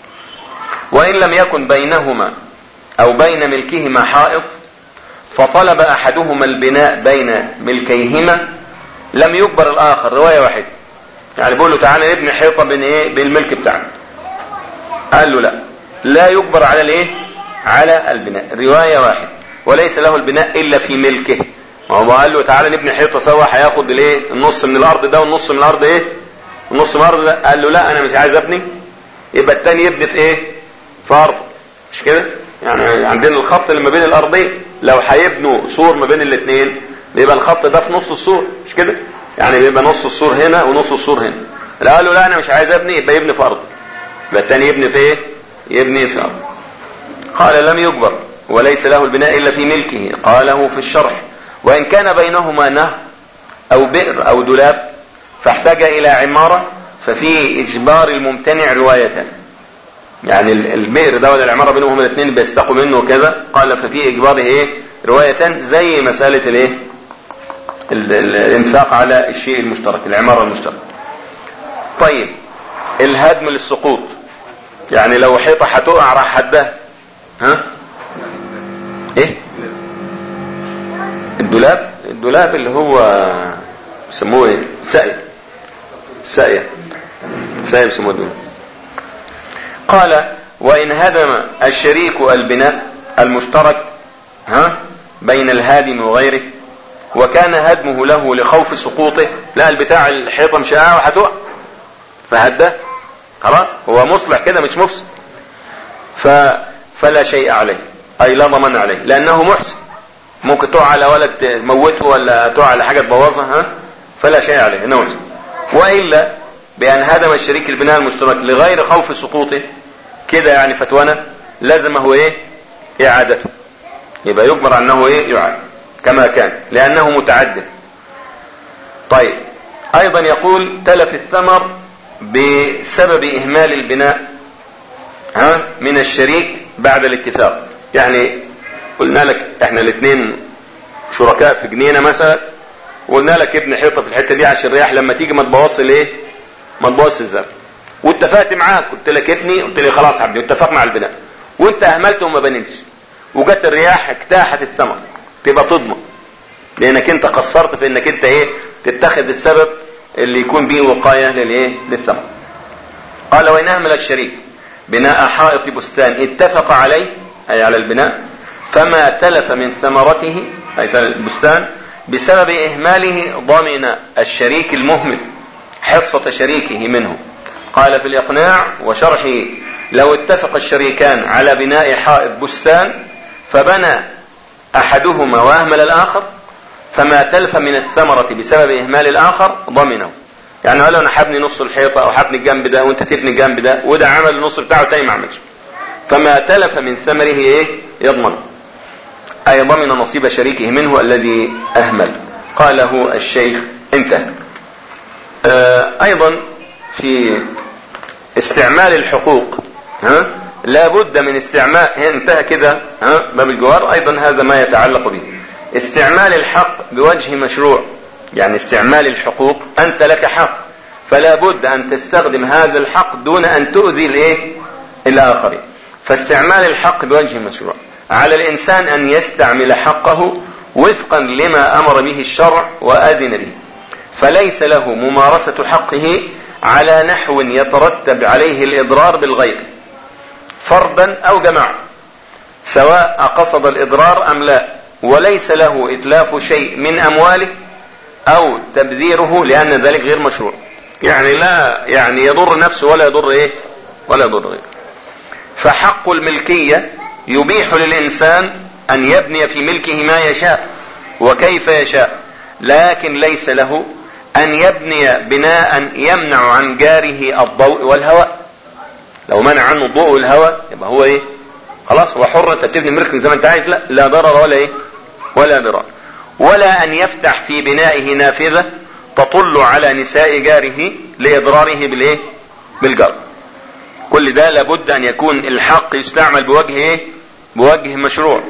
وان لم يكن بينهما او بين ملكهما حائط فطلب احدهما البناء بين ملكيهما لم يجبر الاخر. رواية واحدة، يعني بيقول له تعالى ابني حيطة بين ايه؟ بين الملك بتاعنا. قال له لا لا يجبر على الايه؟ على البناء. رواية واحدة، وليس له البناء الا في ملكه. ما هو قال له تعالى نبني حيطة سوا، هياخد الايه؟ النص من الارض ده والنص من الارض ايه؟ النص من الارض ده. قال له لا انا مش عايز ابني، يبقى التاني يبني في ايه؟ في ارض، مش كده؟ يعني عندنا الخط اللي ما بين الارضين، لو هيبنوا سور ما بين الاثنين بيبقى الخط ده في نص السور، مش كده؟ يعني بيبقى نص السور هنا ونص السور هنا. لا قال له لا انا مش عايز ابني، يبقى يبني في ارض، يبقى الثاني يبني في ايه؟ يبني في ارض. قال لم يجبر وليس له البناء الا في ملكه. قاله في الشرح وان كان بينهما نهر او بئر او دولاب فاحتاج الى عمارة ففي اجبار الممتنع رواية. يعني البئر ده ولا العمارة بينهم الاثنين بيستقوا منه وكذا، قال ففي اجباره ايه؟ رواية، زي مسألة الايه؟ الانفاق على الشيء المشترك، العمارة المشتركة. طيب الهدم للسقوط، يعني لو حيطة هتقع راح حدها، ها ايه؟ الدولاب الدولاب اللي هو يسموه ايه؟ ساقية ساقية ساقية بيسموه الدولاب. قال وإن هدم الشريك البناء المشترك ها بين الهادم وغيره وكان هدمه له لخوف سقوطه، لا البتاع الحيطة مش قاعة وهتقع فهده خلاص، هو مصلح كده مش مفسد، ف... فلا شيء عليه، أي لا ضمان عليه، لأنه محسن. ممكن تقع على ولد تموته ولا تقع على حاجة تبوظها، ها فلا شيء عليه انه محسن. وإلا بأن هدم الشريك البناء المشترك لغير خوف سقوطه كده، يعني فتوانا لازمه ايه؟ إعادته، يبقى يجبر أنه ايه؟ يعاد كما كان لأنه متعدد. طيب أيضا يقول تلف الثمر بسبب إهمال البناء ها من الشريك بعد الاتفاق. يعني قلنا لك احنا الاثنين شركاء في جنينة مثلا، وقلنا لك ابن حيطة في الحتة دي عشان الرياح لما تيجي ما تبوظش الايه؟ ما تبوظش الزرع، واتفقت معاك قلت لك ابني، قلت لي خلاص عبدي، واتفقنا على البناء وانت اهملته وما بنيتش وجت الرياح اجتاحت الثمر، تبقى تضمن لانك انت قصرت في انك انت ايه تتخذ السبب اللي يكون به وقاية للايه للثمر. قال وإن أهمل الشريك بناء حائط بستان اتفق عليه أي على البناء فما تلف من ثمرته أي البستان بسبب إهماله ضمن الشريك المهمل حصة شريكه منه. قال في الإقناع وشرحه لو اتفق الشريكان على بناء حائط بستان فبنى أحدهما وأهمل الآخر فما تلف من الثمرة بسبب إهمال الآخر ضمنه. يعني لو أنا حبني نص الحيطة أو حبني الجنب ده وأنت تبني الجنب ده وده عمل النص بتاعه تاني ما عملش فما تلف من ثمره إيه يضمن أي ضمن نصيب شريكه منه الذي أهمل. قاله الشيخ انتهى. آه أيضا في استعمال الحقوق ها لا بد من استعمال انتهى كده ها باب الجوار. أيضا هذا ما يتعلق به استعمال الحق بوجه مشروع. يعني استعمال الحقوق أنت لك حق فلا بد أن تستخدم هذا الحق دون أن تؤذي الايه الآخرين. فاستعمال الحق بوجه مشروع على الإنسان أن يستعمل حقه وفقا لما أمر به الشرع وأذن به فليس له ممارسة حقه على نحو يترتب عليه الإضرار بالغير فردا أو جماعة سواء قصد الإضرار أم لا وليس له إتلاف شيء من أمواله أو تبذيره لأن ذلك غير مشروع. يعني لا يعني يضر نفسه ولا يضر إيه ولا يضر غيره. فحق الملكية يبيح للإنسان أن يبني في ملكه ما يشاء وكيف يشاء لكن ليس له أن يبني بناء يمنع عن جاره الضوء والهواء. لو منع عنه الضوء والهواء يبقى هو إيه خلاص هو حر أنت تبني ملكك زي ما أنت عايز لا لا ضرر ولا إيه ولا ضرار. ولا أن يفتح في بنائه نافذة تطل على نساء جاره لإضراره بالإيه بالجار. كل ده لابد أن يكون الحق يستعمل بوجه إيه بوجه مشروع.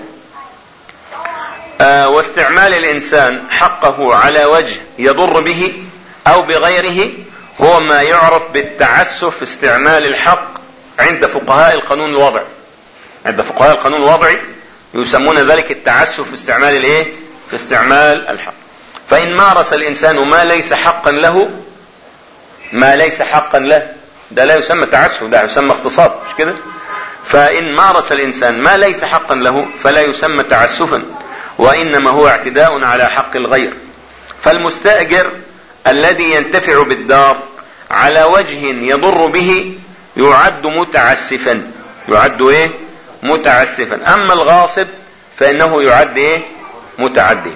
آه واستعمال الإنسان حقه على وجه يضر به أو بغيره هو ما يعرف بالتعسف في استعمال الحق عند فقهاء القانون الوضعي. عند فقهاء القانون الوضعي يسمون ذلك التعسف في استعمال الايه في استعمال الحق. فإن مارس الإنسان ما ليس حقا له ما ليس حقا له ده لا يسمى تعسف ده يسمى اغتصاب مش كده. فإن مارس الإنسان ما ليس حقا له فلا يسمى تعسفا وإنما هو اعتداء على حق الغير. فالمستأجر الذي ينتفع بالدار على وجه يضر به يعد متعسفا يعد ايه متعسفا. اما الغاصب فانه يعد ايه متعدي.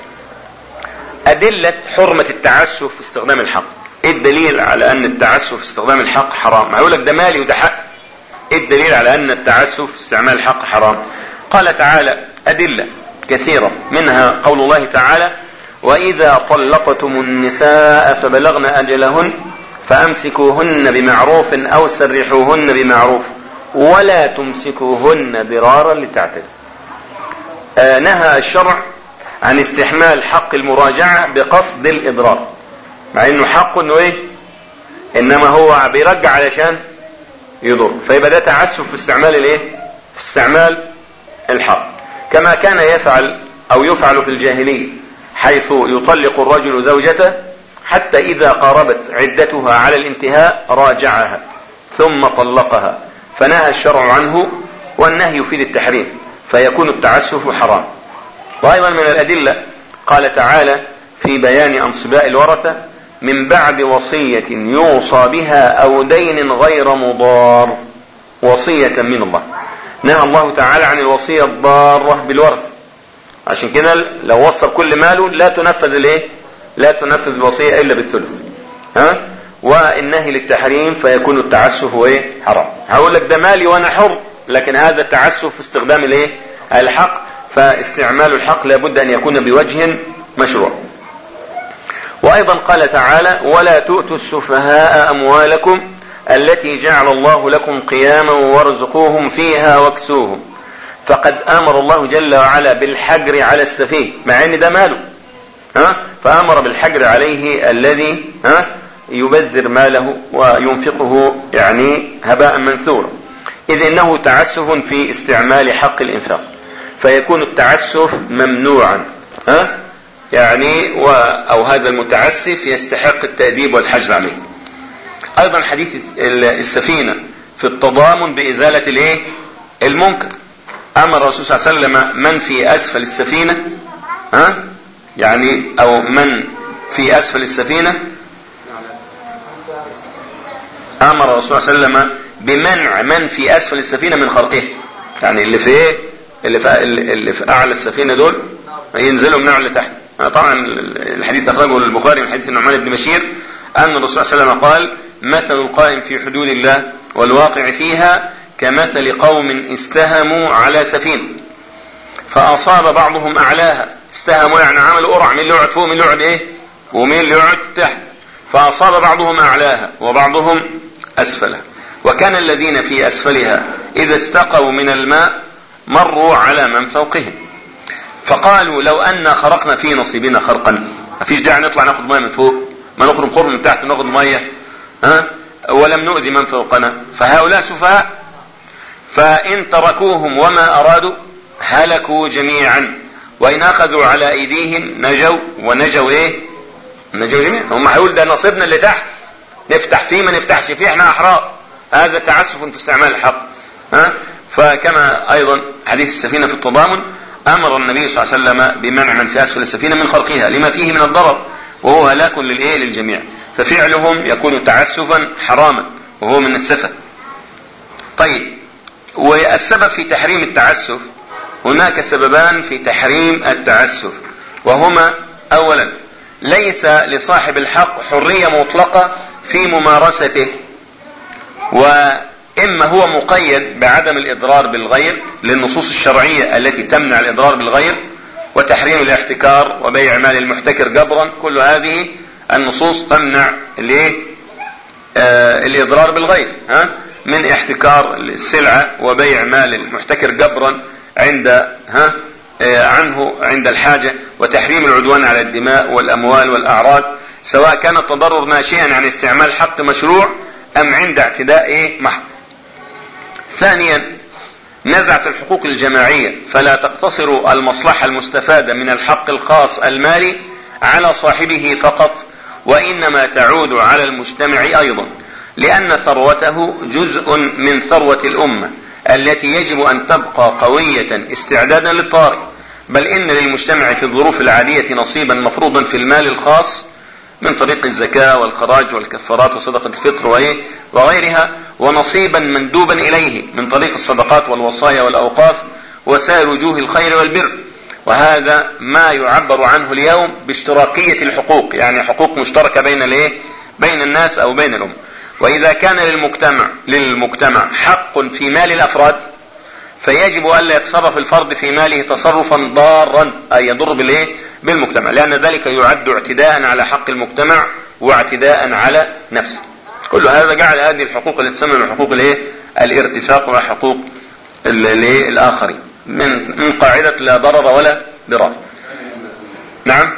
ادلة حرمة التعسف في استخدام الحق. ايه الدليل على ان التعسف في استخدام الحق حرام؟ هيقول لك ده مالي وده حق. ايه الدليل على ان التعسف في استعمال الحق حرام؟ قال تعالى ادلة كثيرة منها قول الله تعالى واذا طلقتم النساء فبلغن اجلهن فامسكوهن بمعروف او سرحوهن بمعروف ولا تمسكوهن ضرارا لتعتدوا. آه نهى الشرع عن استحمال حق المراجعة بقصد الإضرار مع انه حق انه ايه انما هو بيرجع علشان يضر فيبقى ده تعسف في استعمال الايه في استعمال الحق كما كان يفعل او يفعل في الجاهلية حيث يطلق الرجل زوجته حتى إذا قاربت عدتها على الانتهاء راجعها ثم طلقها فنهى الشرع عنه والنهي يفيد التحريم فيكون التعسف حرام. وأيضا من الأدلة قال تعالى في بيان أنصباء الورثة من بعد وصية يوصى بها أو دين غير مضار وصية من الله. نهى الله تعالى عن الوصية الضارة بالورث عشان كده لو وصى كل ماله لا تنفذ الايه لا تنفذ الوصية إلا بالثلث ها والنهي للتحريم فيكون التعسف ايه حرام. هقول لك ده مالي وانا حر لكن هذا التعسف في استخدام الايه الحق فاستعمال الحق لابد ان يكون بوجه مشروع. وايضا قال تعالى ولا تؤتوا السفهاء اموالكم التي جعل الله لكم قياما وارزقوهم فيها واكسوهم. فقد امر الله جل وعلا بالحجر على السفيه مع ان ده ماله ها فامر بالحجر عليه الذي ها يبذر ماله وينفقه يعني هباء منثورا اذ انه تعسف في استعمال حق الانفاق فيكون التعسف ممنوعا ها يعني و أو هذا المتعسف يستحق التأديب والحجر عليه. أيضا حديث السفينة في التضامن بإزالة الايه المنكر. أمر الرسول صلى الله عليه وسلم من في أسفل السفينة ها يعني أو من في أسفل السفينة أمر الرسول صلى الله عليه وسلم بمنع من في أسفل السفينة من خرقه. يعني اللي في ايه اللي في, اللي في أعلى السفينة دول ينزلوا من أعلى تحت. طبعا الحديث أخرجه البخاري من حديث النعمان بن بشير أن الرسول صلى الله عليه وسلم قال مثل القائم في حدود الله والواقع فيها كمثل قوم استهموا على سفينة فأصاب بعضهم أعلاها. استهموا يعني عملوا قرعة، مين اللي يقعد فوق مين اللي يقعد ايه ومين اللي يقعد تحت. فأصاب بعضهم أعلاها وبعضهم أسفلها. وكان الذين في أسفلها إذا استقوا من الماء مروا على من فوقهم فقالوا لو أن خرقنا في نصيبنا خرقا. ما فيش داعي نطلع ناخد مية من فوق، ما نخرج خرم من تحت ناخد مية ها ولم نؤذي من فوقنا. فهؤلاء سفهاء فإن تركوهم وما أرادوا هلكوا جميعا وإن أخذوا على أيديهم نجوا ونجوا إيه نجوا جميعا. هم هيقول ده نصيبنا اللي تحت نفتح فيه ما نفتحش فيه احنا أحرار. هذا تعسف في استعمال الحق ها. فكما أيضا حديث السفينة في التضامن أمر النبي صلى الله عليه وسلم بمنع من في أسفل السفينة من خرقها لما فيه من الضرر وهو هلاك للإيه للجميع. ففعلهم يكون تعسفا حراما وهو من السفه. طيب والسبب في تحريم التعسف هناك سببان في تحريم التعسف وهما أولا ليس لصاحب الحق حرية مطلقة في ممارسته وإما هو مقيد بعدم الإضرار بالغير للنصوص الشرعية التي تمنع الإضرار بالغير وتحريم الاحتكار وبيع مال المحتكر جبرا. كل هذه النصوص تمنع الايه آه الإضرار بالغير ها من احتكار السلعة وبيع مال المحتكر جبرا عند ها آه عنه عند الحاجة وتحريم العدوان على الدماء والأموال والأعراض سواء كان التضرر ناشئا عن استعمال حق مشروع أم عند اعتداء ايه محض. ثانيا نزعت الحقوق الجماعية فلا تقتصر المصلحة المستفادة من الحق الخاص المالي على صاحبه فقط وإنما تعود على المجتمع أيضا لأن ثروته جزء من ثروة الأمة التي يجب أن تبقى قوية استعدادا للطارئ. بل إن للمجتمع في الظروف العادية نصيبا مفروضا في المال الخاص من طريق الزكاة والخراج والكفارات وصدقة الفطر وغيرها ونصيبا مندوبا إليه من طريق الصدقات والوصايا والأوقاف وسائر وجوه الخير والبر. وهذا ما يعبر عنه اليوم باشتراكية الحقوق يعني حقوق مشتركة بين الايه بين الناس أو بين الأمة. وإذا كان للمجتمع للمجتمع حق في مال الأفراد فيجب ألا يتصرف الفرد في ماله تصرفا ضارا أي يضر بالايه بالمجتمع لأن ذلك يعد اعتداء على حق المجتمع واعتداء على نفسه. كل هذا جعل هذه الحقوق اللي تسمى بحقوق الايه الارتفاق وحقوق الايه الآخرين من من قاعدة لا ضرر ولا ضرار. نعم.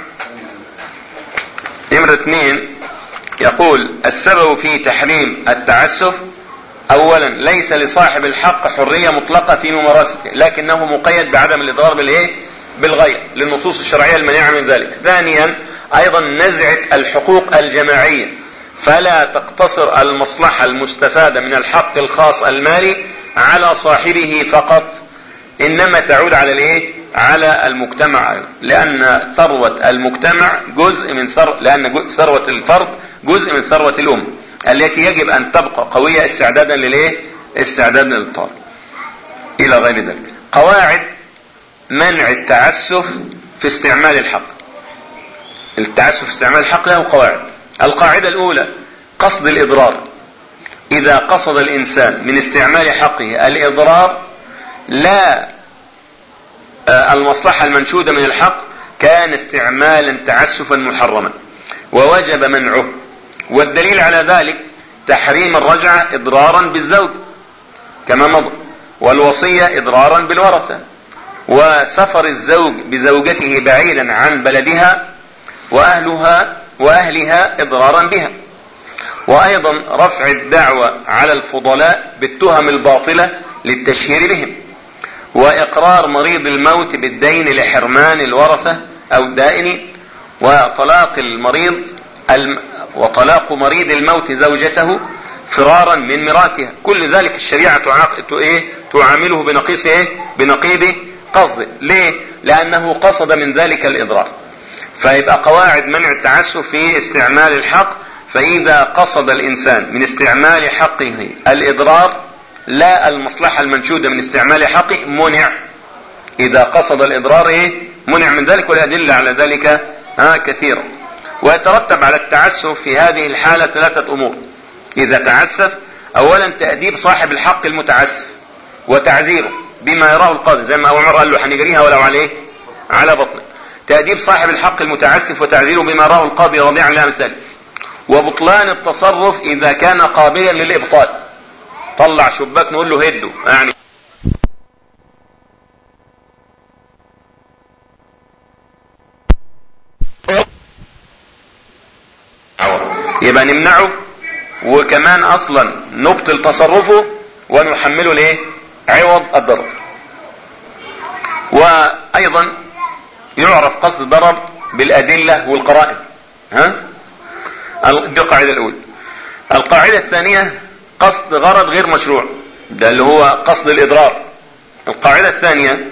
نمرة اثنين يقول السبب في تحريم التعسف اولا ليس لصاحب الحق حرية مطلقة في ممارسته لكنه مقيد بعدم الاضرار بالايه بالغير للنصوص الشرعية المانعة من ذلك. ثانيا ايضا نزعت الحقوق الجماعية فلا تقتصر المصلحة المستفادة من الحق الخاص المالي على صاحبه فقط انما تعود على الايه على المجتمع لان ثروة المجتمع جزء من ثروة لان ثروة الفرد جزء من ثروة الأمة التي يجب أن تبقى قوية استعدادا للإيه استعدادا للطارئ إلى غير ذلك. قواعد منع التعسف في استعمال الحق. التعسف في استعمال الحق له قواعد. القاعدة الأولى قصد الإضرار. إذا قصد الإنسان من استعمال حقه الإضرار لا المصلحة المنشودة من الحق كان استعمالا تعسفا محرما ووجب منعه. والدليل على ذلك تحريم الرجعة إضرارا بالزوج كما مضى والوصية إضرارا بالورثة وسفر الزوج بزوجته بعيدا عن بلدها وأهلها وأهلها إضرارا بها وأيضا رفع الدعوة على الفضلاء بالتهم الباطلة للتشهير بهم وإقرار مريض الموت بالدين لحرمان الورثة أو الدائن وطلاق المريض الم وطلاق مريض الموت زوجته فرارا من ميراثها، كل ذلك الشريعة ايه تعامله بنقيض ايه بنقيض قصد. ليه؟ لأنه قصد من ذلك الإضرار. فيبقى قواعد منع التعسف في استعمال الحق: فإذا قصد الإنسان من استعمال حقه الإضرار لا المصلحة المنشودة من استعمال حقه منع. إذا قصد الإضرار إيه منع من ذلك، والأدلة على ذلك ها كثيرة. ويترتب على التعسف في هذه الحالة ثلاثة أمور إذا تعسف: أولا تأديب صاحب الحق المتعسف وتعزيره بما يراه القاضي، زي ما أبو عمر قال له هنجريها ولو عليه على بطنه. تأديب صاحب الحق المتعسف وتعزيره بما يراه القاضي رضيعا لأمثاله. وبطلان التصرف إذا كان قابلا للإبطال، طلع شباك نقول له هده، يعني يبقى نمنعه، وكمان اصلا نبطل تصرفه ونحمله ليه عوض الضرر. وايضا يعرف قصد الضرر بالادله والقرائن. ها دي القاعده الاولى. القاعده الثانيه قصد غرض غير مشروع، ده اللي هو قصد الاضرار. القاعده الثانيه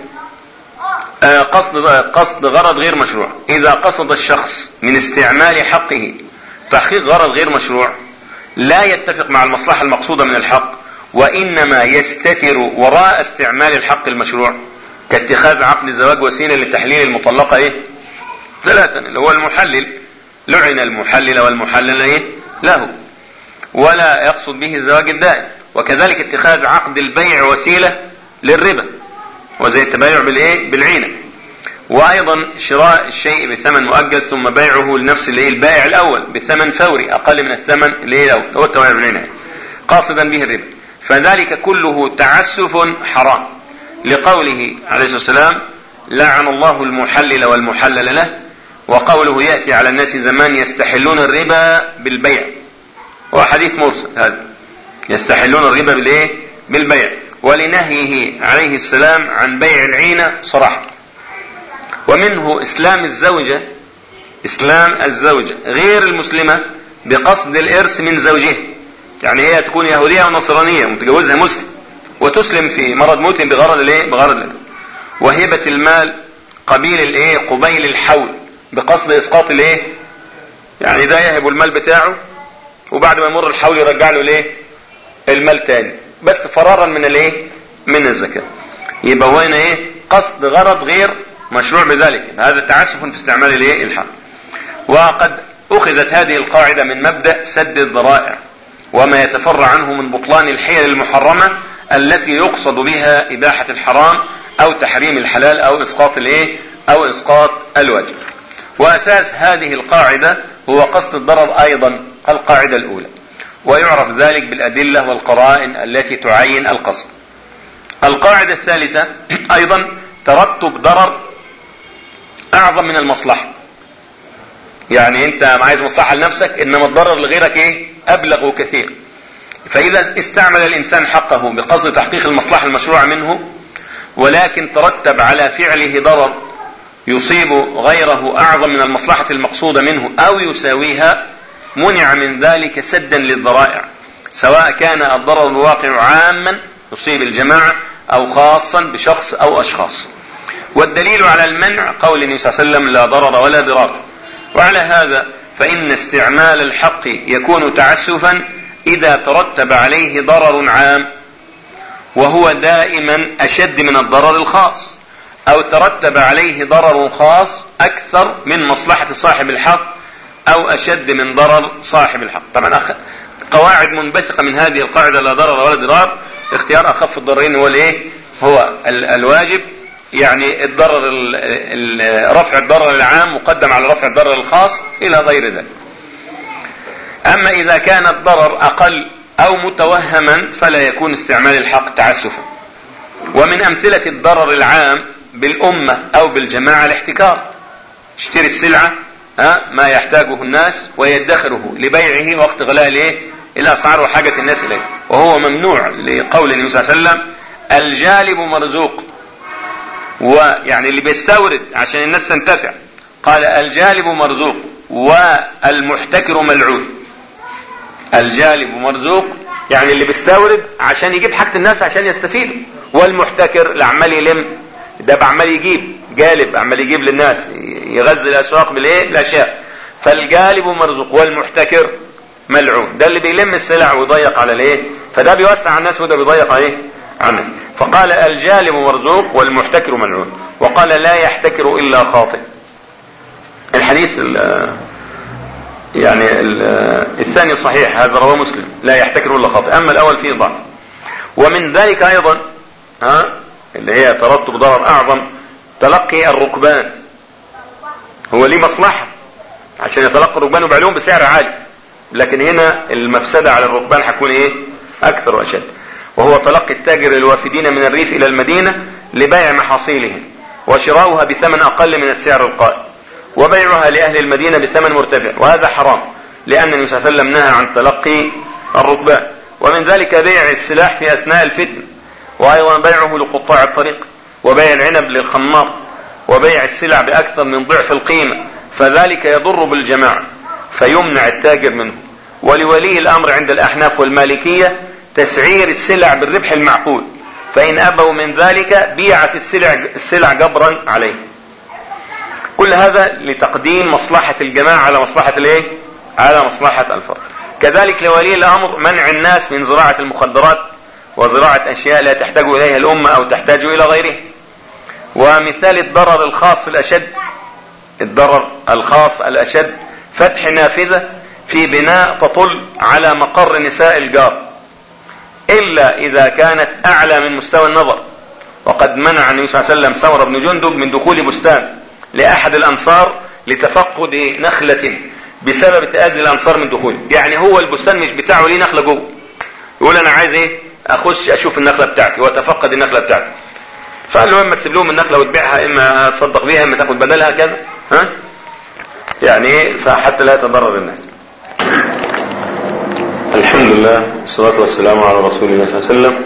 قصد قصد غرض غير مشروع: اذا قصد الشخص من استعمال حقه تحقيق غرض غير مشروع لا يتفق مع المصلحة المقصودة من الحق، وإنما يستتر وراء استعمال الحق المشروع، كاتخاذ عقد الزواج وسيلة لتحليل المطلقة إيه ثلاثا، اللي هو المحلل، لعن المحلل والمحلل إيه له، ولا يقصد به الزواج الدائم. وكذلك اتخاذ عقد البيع وسيلة للربا، وزي التبايع بالإيه بالعينة. وايضا شراء الشيء بثمن مؤجل ثم بيعه لنفس اللي البائع الاول بثمن فوري اقل من الثمن اللي الاول، هو التبايع بالعينة، قاصدا به الربا. فذلك كله تعسف حرام، لقوله عليه الصلاة والسلام: لعن الله المحلل والمحلل له. وقوله: يأتي على الناس زمان يستحلون الربا بالبيع، وحديث مرسل هذا، يستحلون الربا بالايه بالبيع. ولنهيه عليه السلام عن بيع العينة صراحة. ومنه اسلام الزوجة اسلام الزوجة غير المسلمة بقصد الارث من زوجها، يعني هي تكون يهودية ونصرانية متجوزها مسلم وتسلم في مرض موت بغرض الايه بغرض الارث. وهبة المال قبيل الايه قبيل الحول بقصد اسقاط الايه، يعني ده يهب المال بتاعه وبعد ما يمر الحول يرجع له الايه المال تاني، بس فرارا من الايه من الزكاة. يبقى هنا ايه قصد غرض غير مشروع بذلك، هذا تعسف في استعمال الايه الحق. وقد اخذت هذه القاعدة من مبدأ سد الذرائع وما يتفرع عنه من بطلان الحيل المحرمة التي يقصد بها اباحة الحرام او تحريم الحلال او اسقاط الايه او اسقاط الواجب. واساس هذه القاعدة هو قصد الضرر ايضا القاعدة الاولى، ويعرف ذلك بالادلة والقرائن التي تعين القصد. القاعدة الثالثة ايضا ترتب ضرر اعظم من المصلحة، يعني انت عايز مصلحة لنفسك انما الضرر لغيرك ايه ابلغ وكثير. فاذا استعمل الانسان حقه بقصد تحقيق المصلحة المشروعة منه ولكن ترتب على فعله ضرر يصيب غيره اعظم من المصلحة المقصودة منه او يساويها، منع من ذلك سدا للذرائع، سواء كان الضرر الواقع عاما يصيب الجماعة او خاصا بشخص او اشخاص. والدليل على المنع قول النبي صلى الله عليه وسلم: لا ضرر ولا ضرار. وعلى هذا فإن استعمال الحق يكون تعسفا إذا ترتب عليه ضرر عام وهو دائما أشد من الضرر الخاص، أو ترتب عليه ضرر خاص أكثر من مصلحة صاحب الحق أو أشد من ضرر صاحب الحق. طبعا أخ... قواعد منبثقة من هذه القاعدة: لا ضرر ولا ضرار. اختيار أخف الضررين هو الايه هو ال... الواجب، يعني الضرر ال... رفع الضرر العام مقدم على رفع الضرر الخاص إلى غير ذلك. أما إذا كان الضرر أقل أو متوهما فلا يكون استعمال الحق تعسفا. ومن أمثلة الضرر العام بالأمة أو بالجماعة الاحتكار، تشتري السلعة ما يحتاجه الناس ويدخره لبيعه وقت غلاء الايه الأسعار وحاجة الناس إليه، وهو ممنوع لقول النبي صلى الله عليه وسلم: الجالب مرزوق. ويعني اللي بيستورد عشان الناس تنتفع قال الجالب مرزوق والمحتكر ملعون. الجالب مرزوق يعني اللي بيستورد عشان يجيب حاجة الناس عشان يستفيدوا، والمحتكر اللي عمال يلم ده بعمال يجيب، جالب عمال يجيب للناس يغذي الاسواق بالايه الاشياء. فالجالب مرزوق والمحتكر ملعون، ده اللي بيلم السلع ويضيق على الايه، فده بيوسع على الناس وده بيضيق على ايه على الناس. فقال الجالب مرزوق والمحتكر ملعون. وقال لا يحتكر الا خاطئ. الحديث ال يعني ال الثاني صحيح، هذا رواه مسلم، لا يحتكر الا خاطئ. اما الاول فيه ضعف. ومن ذلك ايضا ها اللي هي ترتب ضرر اعظم تلقي الركبان. هو ليه مصلحة عشان يتلقى الركبان بعلوم بسعر عالي، لكن هنا المفسدة على الركبان هتكون ايه اكثر واشد. وهو تلقي التاجر الوافدين من الريف الى المدينة لبيع محاصيلهم وشراؤها بثمن اقل من السعر القائم، وبيعها لاهل المدينة بثمن مرتفع، وهذا حرام لان النبي صلى الله عليه وسلم نهى عن تلقي الركبان. ومن ذلك بيع السلاح في اثناء الفتن، وايضا بيعه لقطاع الطريق، وبيع العنب للخمار، وبيع السلع باكثر من ضعف القيمة، فذلك يضر بالجماعة فيمنع التاجر منه. ولولي الامر عند الاحناف والمالكية تسعير السلع بالربح المعقول، فان ابوا من ذلك بيعت السلع السلع جبرا عليه. كل هذا لتقديم مصلحة الجماعة على مصلحة الايه على مصلحة الفرد. كذلك لولي الامر منع الناس من زراعة المخدرات وزراعة اشياء لا تحتاج اليها الامة او تحتاج الى غيره. ومثال الضرر الخاص الاشد الضرر الخاص الاشد فتح نافذة في بناء تطل على مقر نساء الجار الا اذا كانت اعلى من مستوى النظر. وقد منع النبي صلى الله عليه وسلم سمرة بن جندب من دخول بستان لاحد الانصار لتفقد نخلة بسبب تأذي الانصار من دخوله. يعني هو البستان مش بتاعه، ليه نخلة جوه، يقول انا عايز ايه اخش اشوف النخلة بتاعتي واتفقد النخلة بتاعتي. فقال له اما تسيب لهم النخلة وتبيعها، اما تصدق بيها، اما تاخد بدلها كذا، ها يعني ايه، فحتى لا يتضرر الناس. الحمد لله والصلاة والسلام على رسول الله صلى الله عليه وسلم.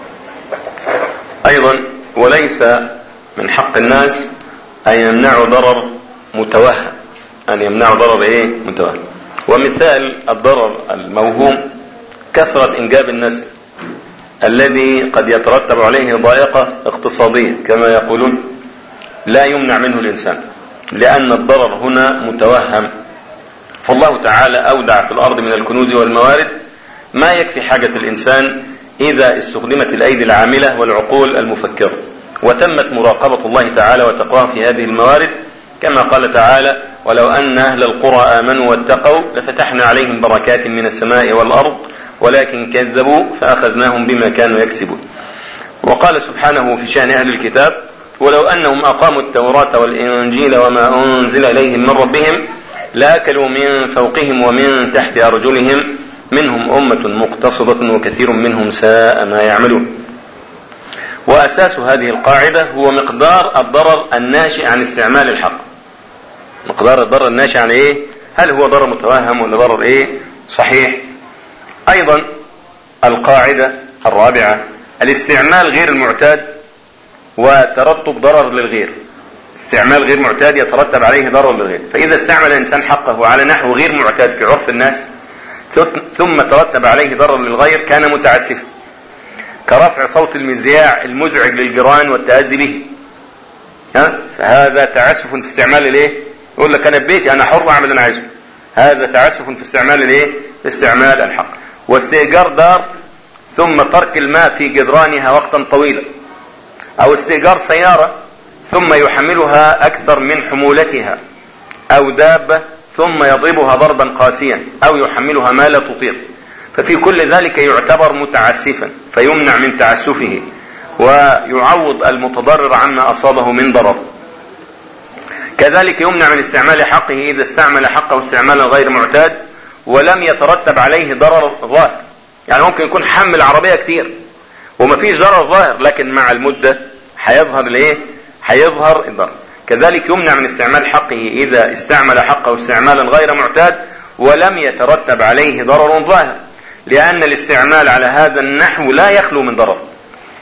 ايضا وليس من حق الناس ان يمنعوا ضرر متوهم، ان يمنعوا ضرر ايه متوهم. ومثال الضرر الموهوم كثرة انجاب النسل الذي قد يترتب عليه ضائقة اقتصادية كما يقولون، لا يمنع منه الانسان لان الضرر هنا متوهم. فالله تعالى اودع في الارض من الكنوز والموارد ما يكفي حاجة الانسان اذا استخدمت الايدي العاملة والعقول المفكرة، وتمت مراقبة الله تعالى وتقواه في هذه الموارد، كما قال تعالى ولو ان اهل القرى امنوا واتقوا لفتحنا عليهم بركات من السماء والارض ولكن كذبوا فاخذناهم بما كانوا يكسبون. وقال سبحانه في شأن اهل الكتاب ولو انهم اقاموا التوراة والانجيل وما انزل اليهم من ربهم لاكلوا من فوقهم ومن تحت ارجلهم منهم امة مقتصدة وكثير منهم ساء ما يعملون. واساس هذه القاعدة هو مقدار الضرر الناشئ عن استعمال الحق. مقدار الضرر الناشئ عن ايه، هل هو ضرر متوهم ولا ضرر ايه صحيح. ايضا القاعدة الرابعة الاستعمال غير المعتاد وترتب ضرر للغير. استعمال غير معتاد يترتب عليه ضرر للغير، فاذا استعمل الانسان حقه على نحو غير معتاد في عرف الناس ثم ترتب عليه ضرر للغير كان متعسفا، كرفع صوت المذياع المزعج للجيران والتأذي به، ها فهذا تعسف في استعمال الايه، يقول لك انا ببيتي انا حر اعمل اللي انا عايزه، هذا تعسف في استعمال الايه في استعمال الحق. واستئجار دار ثم ترك الماء في جدرانها وقتا طويلا، او استئجار سيارة ثم يحملها اكثر من حمولتها، او دابة ثم يضربها ضربا قاسيا، او يحملها ما لا تطيق، ففي كل ذلك يعتبر متعسفا فيمنع من تعسفه ويعوض المتضرر عما اصابه من ضرر. كذلك يمنع من استعمال حقه اذا استعمل حقه استعمالا غير معتاد ولم يترتب عليه ضرر ظاهر. يعني ممكن يكون حمل عربية كتير ومفيش ضرر ظاهر، لكن مع المدة هيظهر الايه هيظهر الضرر. كذلك يمنع من استعمال حقه اذا استعمل حقه استعمالا غير معتاد ولم يترتب عليه ضرر ظاهر، لان الاستعمال على هذا النحو لا يخلو من ضرر،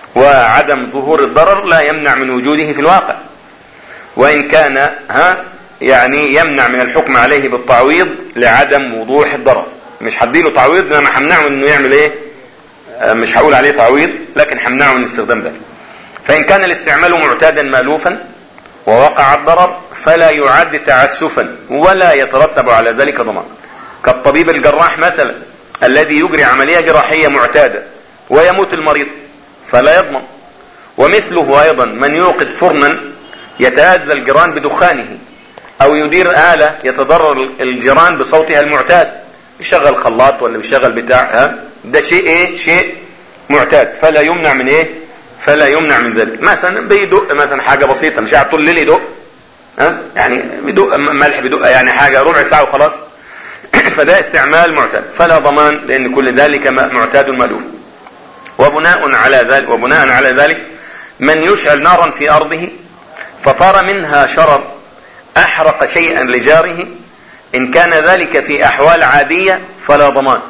وعدم ظهور الضرر لا يمنع من وجوده في الواقع، وان كان ها يعني يمنع من الحكم عليه بالتعويض لعدم وضوح الضرر. مش هديله تعويض انما همنعه انه يعمل ايه؟ مش هقول عليه تعويض لكن همنعه من استخدام ذلك. فان كان الاستعمال معتادا مألوفا ووقع الضرر فلا يعد تعسفا ولا يترتب على ذلك ضمان، كالطبيب الجراح مثلا الذي يجري عملية جراحية معتادة ويموت المريض فلا يضمن. ومثله ايضا من يوقد فرنا يتأذى الجيران بدخانه او يدير آلة يتضرر الجيران بصوتها المعتاد، يشغل خلاط ولا يشغل بتاع، ها ده شيء ايه؟ شيء معتاد فلا يمنع من ايه؟ فلا يمنع من ذلك. مثلا بيدق مثلا حاجة بسيطة، مش قاعد طول الليل يدق، ها يعني بيدق ملح بيدق يعني حاجة ربع ساعة وخلاص فده استعمال معتاد فلا ضمان لان كل ذلك معتاد مألوف. وبناء على ذلك وبناء على ذلك من يشعل نارا في ارضه فطار منها شرر احرق شيئا لجاره ان كان ذلك في احوال عادية فلا ضمان.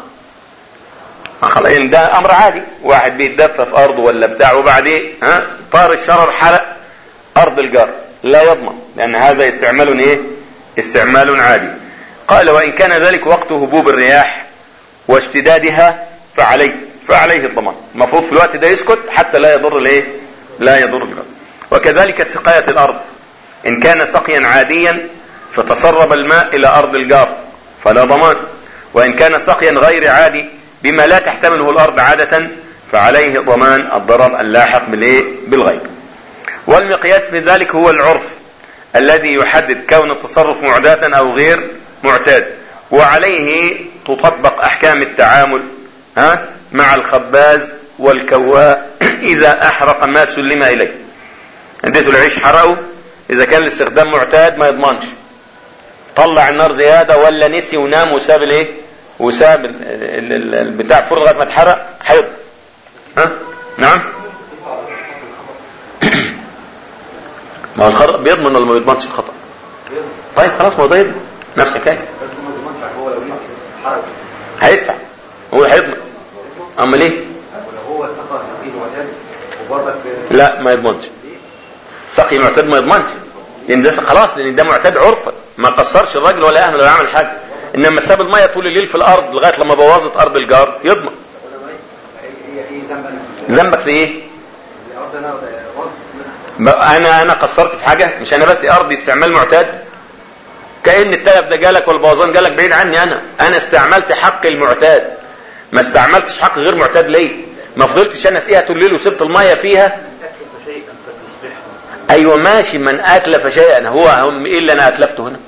ده امر عادي، واحد بيتدفى في ارضه ولا بتاع وبعدين ها طار الشرر حرق ارض الجار لا يضمن لان هذا استعمال ايه؟ استعمال عادي. قال وان كان ذلك وقت هبوب الرياح واشتدادها فعليه فعليه الضمان. المفروض في الوقت ده يسكت حتى لا يضر الايه؟ لا يضر الجار. وكذلك سقاية الارض ان كان سقيا عاديا فتسرب الماء الى ارض الجار فلا ضمان، وان كان سقيا غير عادي بما لا تحتمله الارض عادة فعليه ضمان الضرر اللاحق بالايه؟ بالغيب. والمقياس في ذلك هو العرف الذي يحدد كون التصرف معتادا او غير معتاد، وعليه تطبق احكام التعامل ها مع الخباز والكواء اذا احرق ما سلم اليه. اديته العيش حرقه، اذا كان الاستخدام معتاد ما يضمنش، طلع النار زيادة ولا نسي ونام وساب الايه؟ وساب البتاع فوق لغايه ما اتحرق هيضمن. ها نعم ما هو الخطأ بيضمن ولا ما بيضمنش الخطأ؟ طيب خلاص ما هو ده يضمن نفس الحكايه، هيدفع هو هيضمن. اما ليه؟ هو سقى سقي معتاد وبرضك لا ما يضمنش. سقي معتاد ما يضمنش لان ده خلاص، لان ده معتاد عرفا ما قصرش الراجل ولا اهمل ولا عمل حاجه، انما ساب الميه طول الليل في الارض لغايه لما بوظت ارض الجار يضمن. ذنبك في ايه؟ انا انا قصرت في حاجه؟ مش انا بس ارضي استعمال معتاد، كأن التلف ده جالك والبوظان جالك بعيد عني. انا انا استعملت حق المعتاد ما استعملتش حق غير معتاد. ليه؟ ما فضلتش انا اسقيها طول الليل وسبت الميه فيها. ايوه ماشي، من اتلف شيئا هو ايه اللي انا اتلفته هنا؟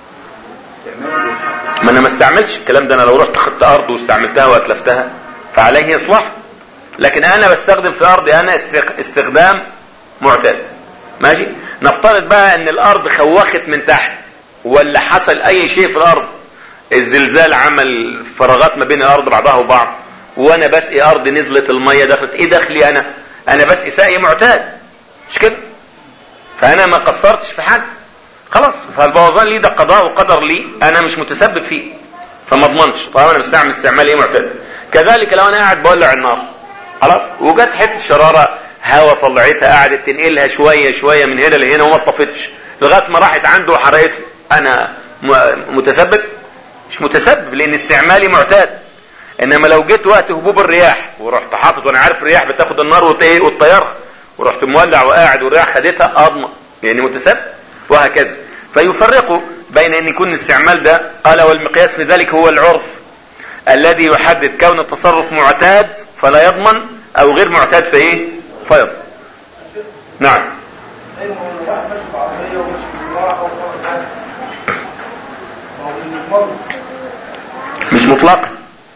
ما انا ما استعملتش الكلام ده. انا لو رحت خدت ارض واستعملتها واتلفتها فعليه اصلاح، لكن انا بستخدم في ارضي انا استخدام معتاد. ماشي، نفترض بقى ان الارض خوخت من تحت ولا حصل اي شيء في الارض، الزلزال عمل فراغات ما بين الارض بعضها وبعض، وانا بسقي ارض نزلت الميه دخلت، ايه دخلي انا؟ انا بسقي سقي معتاد مش كده؟ فانا ما قصرتش في حاجه خلاص. فالبوظان لي ده قضاء وقدر لي، انا مش متسبب فيه فما اضمنش. طبعا انا بستعمل استعمال ايه؟ معتاد. كذلك لو انا قاعد بولع النار خلاص وجت حته شراره هوا طلعتها قعدت تنقلها شويه شويه من هنا لهنا وما طفتش لغايه ما راحت عنده وحرقته، انا متسبب؟ مش متسبب لان استعمالي معتاد. انما لو جيت وقت هبوب الرياح ورحت حاطط وانا عارف الرياح بتاخد النار والطياره ورحت مولع وقاعد والرياح خدتها اضمن يعني متسبب، وهكذا. فيفرقوا بين ان يكون الاستعمال ده. قال والمقياس في ذلك هو العرف الذي يحدد كون التصرف معتاد فلا يضمن او غير معتاد فايه؟ فيضمن. نعم. مش مطلقا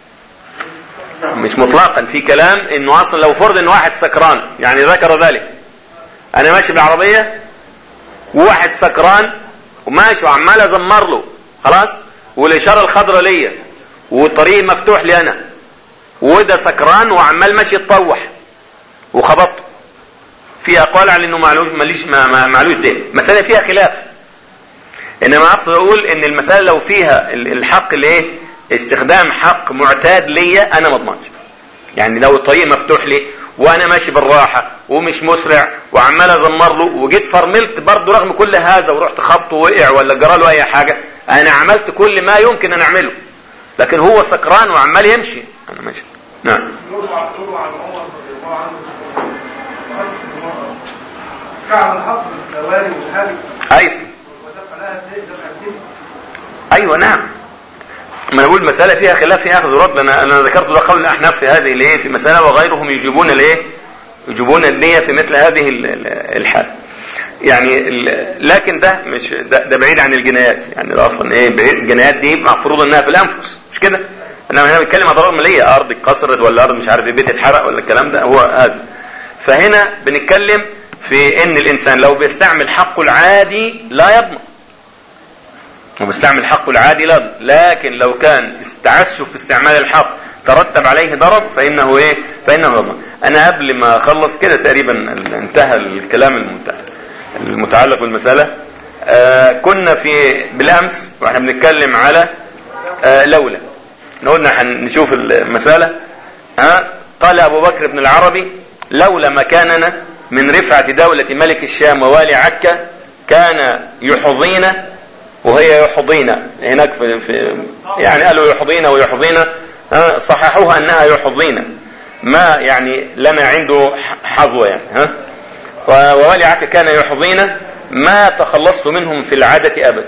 مش مطلقا في كلام انه اصلا لو فرض ان واحد سكران، يعني ذكر ذلك، انا ماشي بالعربيه وواحد سكران وماشي وعمال ازمر له خلاص، والاشاره الخضراء ليا والطريق مفتوح لي انا، وده سكران وعمال ماشي يتطوح وخبطته، في اقوال على انه معلوش ماليش ما معلوش ده، مساله فيها خلاف. انما اقصد اقول ان المساله لو فيها الحق الايه؟ استخدام حق معتاد ليا انا ما اضمنش. يعني لو الطريق مفتوح لي وانا ماشي بالراحة ومش مسرع وعمال ازمر له وجيت فرملت برضه رغم كل هذا ورحت خبطه وقع ولا جرى له اي حاجة، انا عملت كل ما يمكن ان اعمله، لكن هو سكران وعمال يمشي انا ماشي. نعم. ايوه ايوه نعم. ما نقول مسألة فيها خلاف فيها اخذ ورد. انا انا ذكرت ده قول الاحناف في هذه الايه في مسألة، وغيرهم يجيبون الايه يجيبون النية في مثل هذه الحال يعني. لكن ده مش ده, ده بعيد عن الجنايات يعني. ده اصلا ايه بعيد. الجنايات دي مفروض انها في الانفس مش كده، انما هنا بنتكلم عن ضرر مالية، ارض اتكسرت ولا ارض مش عارف البيت اتحرق ولا الكلام ده هو هذا. فهنا بنتكلم في ان الانسان لو بيستعمل حقه العادي لا يضمن، وبيستعمل حقه العادي لا يضمن. لكن لو كان التعسف في استعمال الحق ترتب عليه ضرر فانه ايه فانه يضمن. انا قبل ما اخلص كده تقريبا انتهى الكلام المنتهى المتعلق بالمسألة. آه كنا في بالامس واحنا بنتكلم على آه لولا قلنا هنشوف المسألة. ها قال ابو بكر بن العربي لولا مكاننا من رفعة دولة ملك الشام ووالي عكا كان يحظينا، وهي يحظينا هناك في, في يعني قالوا يحظينا ويحظينا صححوها انها يحظينا، ما يعني لنا عنده حظوة يعني. ها ووالي عكا كان يحظينا ما تخلصت منهم في العادة ابدا.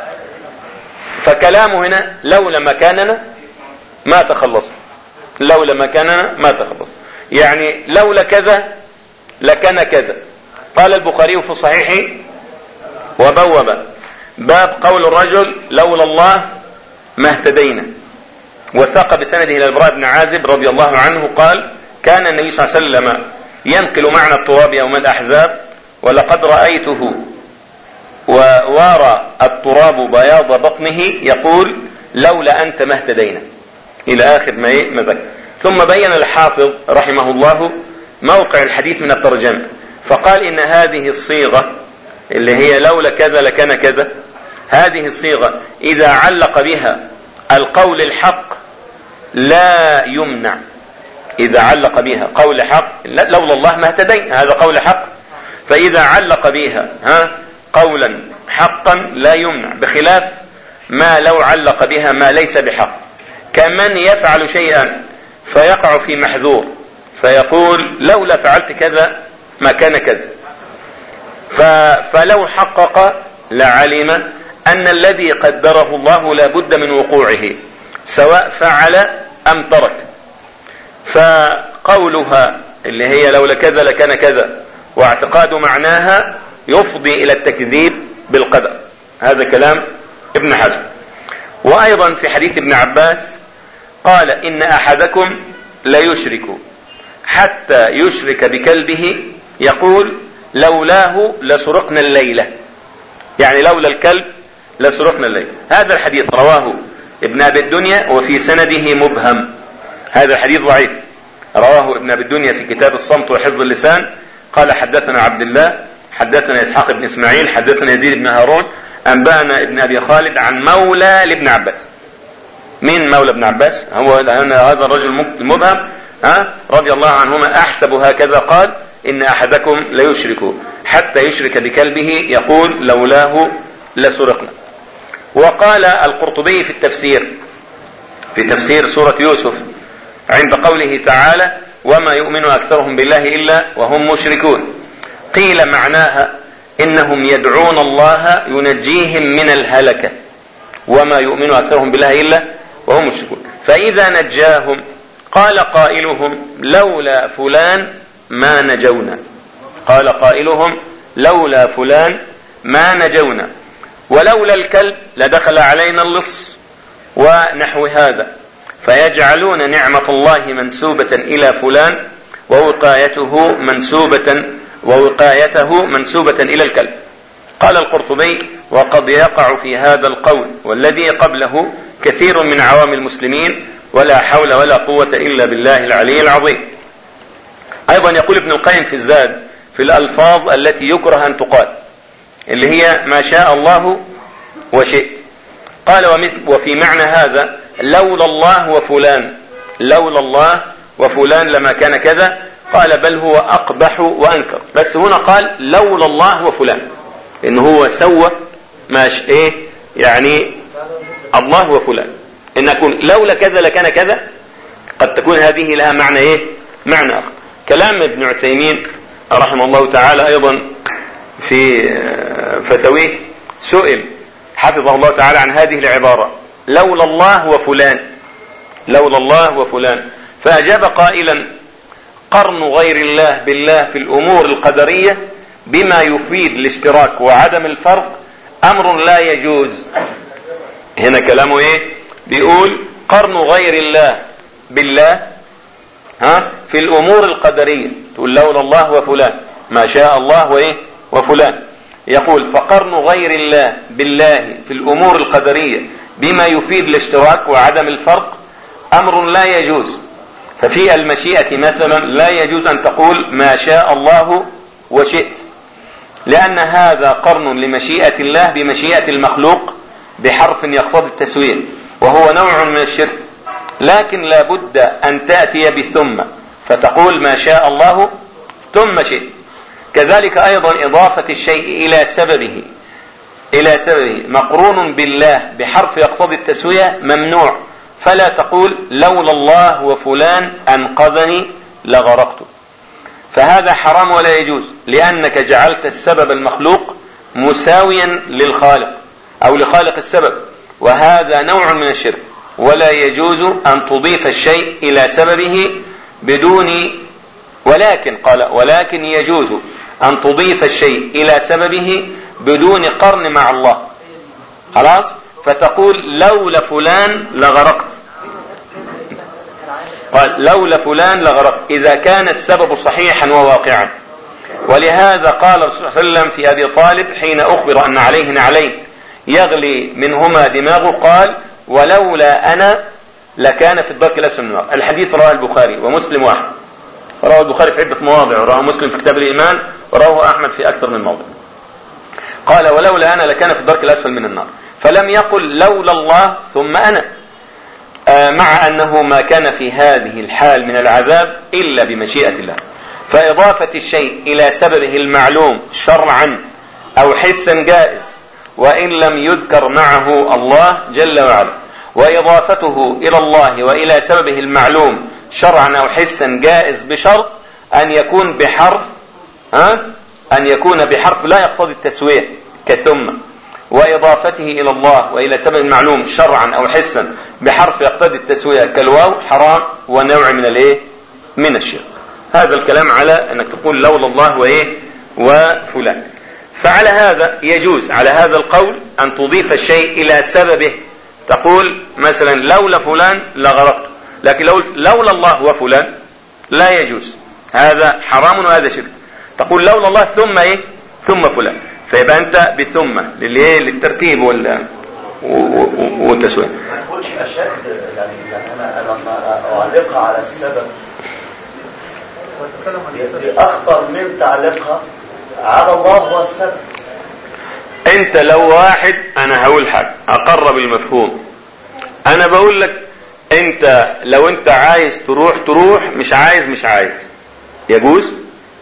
فكلامه هنا لولا مكاننا ما تخلص، لولا مكاننا ما تخلص يعني لولا كذا لكان كذا. قال البخاري في صحيحه وبوب باب قول الرجل لولا الله ما اهتدينا، وساق بسنده الى البراء بن عازب رضي الله عنه قال كان النبي صلى الله عليه وسلم ينقل معنا التراب يوم الاحزاب ولقد رأيته ووارى التراب بياض بطنه يقول لولا انت ما اهتدينا الى اخر ما ذكر. ثم بين الحافظ رحمه الله موقع الحديث من الترجمة فقال إن هذه الصيغة اللي هي لولا كذا لكان كذا، هذه الصيغة إذا علق بها القول الحق لا يمنع. إذا علق بها قول حق لولا الله ما اهتدينا هذا قول حق، فإذا علق بها ها قولا حقا لا يمنع، بخلاف ما لو علق بها ما ليس بحق، كمن يفعل شيئا فيقع في محذور فيقول لولا فعلت كذا ما كان كذا. فلو حقق لعلم أن الذي قدره الله لا بد من وقوعه سواء فعل أم ترك. فقولها اللي هي لولا كذا لكان كذا واعتقاد معناها يفضي إلى التكذيب بالقدر. هذا كلام ابن حجر. وأيضا في حديث ابن عباس قال إن أحدكم لا يشرك حتى يشرك بكلبه يقول لولاه لسرقنا الليلة، يعني لولا الكلب لسرقنا الليلة. هذا الحديث رواه ابن أبي الدنيا وفي سنده مبهم، هذا الحديث ضعيف. رواه ابن أبي الدنيا في كتاب الصمت وحفظ اللسان قال حدثنا عبد الله حدثنا إسحاق بن إسماعيل حدثنا يزيد بن هارون أنبأنا ابن أبي خالد عن مولى لابن عباس. من مولى ابن عباس؟ هو هذا الرجل المبهم ها رضي الله عنهما. أحسب هكذا قال إن أحدكم ليشرك حتى يشرك بكلبه يقول لولاه لسرقنا. وقال القرطبي في التفسير في تفسير سورة يوسف عند قوله تعالى وما يؤمن أكثرهم بالله إلا وهم مشركون، قيل معناها إنهم يدعون الله ينجيهم من الهلكة، وما يؤمن أكثرهم بالله إلا وهم مشركون. فإذا نجاهم قال قائلهم لولا فلان ما نجونا، قال قائلهم لولا فلان ما نجونا، ولولا الكلب لدخل علينا اللص ونحو هذا، فيجعلون نعمة الله منسوبة إلى فلان ووقايته منسوبة ووقايته منسوبة إلى الكلب. قال القرطبي وقد يقع في هذا القول والذي قبله كثير من عوام المسلمين ولا حول ولا قوة إلا بالله العلي العظيم. أيضا يقول ابن القيم في الزاد في الألفاظ التي يكره أن تقال اللي هي ما شاء الله وشئت، قال ومثل وفي معنى هذا لولا الله وفلان، لولا الله وفلان لما كان كذا، قال بل هو أقبح وأنكر. بس هنا قال لولا الله وفلان، إن هو سوى ماش إيه يعني الله وفلان، إن أكون لولا كذا لكان كذا، قد تكون هذه لها معنى إيه معنى آخر. كلام ابن عثيمين رحمه الله تعالى أيضا في فتاويه سئل حفظه الله تعالى عن هذه العبارة لولا الله وفلان، لولا الله وفلان، فأجاب قائلا قرن غير الله بالله في الأمور القدرية بما يفيد الاشتراك وعدم الفرق أمر لا يجوز. هنا كلامه إيه؟ بيقول قرن غير الله بالله ها في الأمور القدرية، تقول لولا الله وفلان، ما شاء الله وإيه وفلان. يقول فقرن غير الله بالله في الأمور القدرية بما يفيد الاشتراك وعدم الفرق أمر لا يجوز. ففي المشيئة مثلا لا يجوز أن تقول ما شاء الله وشئت، لأن هذا قرن لمشيئة الله بمشيئة المخلوق بحرف يقتضي التسوية، وهو نوع من الشرك. لكن لا بد أن تأتي بثم، فتقول ما شاء الله ثم شئت. كذلك أيضا إضافة الشيء إلى سببه إلى سببه مقرون بالله بحرف يقتضي التسوية ممنوع، فلا تقول لولا الله وفلان أنقذني لغرقت، فهذا حرام ولا يجوز، لأنك جعلت السبب المخلوق مساويا للخالق أو لخالق السبب، وهذا نوع من الشرك. ولا يجوز أن تضيف الشيء إلى سببه بدون ولكن قال ولكن يجوز أن تضيف الشيء إلى سببه بدون قرن مع الله. خلاص، فتقول لولا فلان لغرقت، قال لولا فلان لغرقت إذا كان السبب صحيحا وواقعا. ولهذا قال الرسول صلى الله عليه وسلم في أبي طالب حين أخبر أن عليه نعلين يغلي منهما دماغه قال ولولا أنا لكان في الدرك الأسفل من النار. الحديث رواه البخاري ومسلم واحد، رواه البخاري في عدة مواضع، ورواه مسلم في كتاب الإيمان، ورواه أحمد في أكثر من موضع. قال ولولا أنا لكان في الدرك الأسفل من النار، فلم يقل لولا الله ثم أنا، آه مع أنه ما كان في هذه الحال من العذاب إلا بمشيئة الله. فإضافة الشيء إلى سببه المعلوم شرعا أو حسا جائز، وإن لم يذكر معه الله جل وعلا، وإضافته إلى الله وإلى سببه المعلوم شرعا أو حسا جائز بشرط أن يكون بحرف ها أن يكون بحرف لا يقتضي التسوية كثم، وإضافته إلى الله وإلى سبب المعلوم شرعا أو حسا بحرف يقتضي التسوية كالواو حرام ونوع من الإيه من الشرك. هذا الكلام على أنك تقول لولا الله وإيه وفلان. فعلى هذا يجوز على هذا القول أن تضيف الشيء إلى سببه، تقول مثلا لولا فلان لغرقت، لكن لو لولا الله وفلان لا يجوز، هذا حرام وهذا شرك. تقول لولا الله ثم إيه ثم فلان، فيبقى أنت بثم للإيه للترتيب وال والتسوية. ما تقولش أشد، يعني أنا أنا لما أعلقها على السبب أخطر من تعليقها على الله هو السبب. انت لو واحد، انا هقول حاجة اقرب المفهوم، انا بقول لك انت لو انت عايز تروح تروح، مش عايز مش عايز، يجوز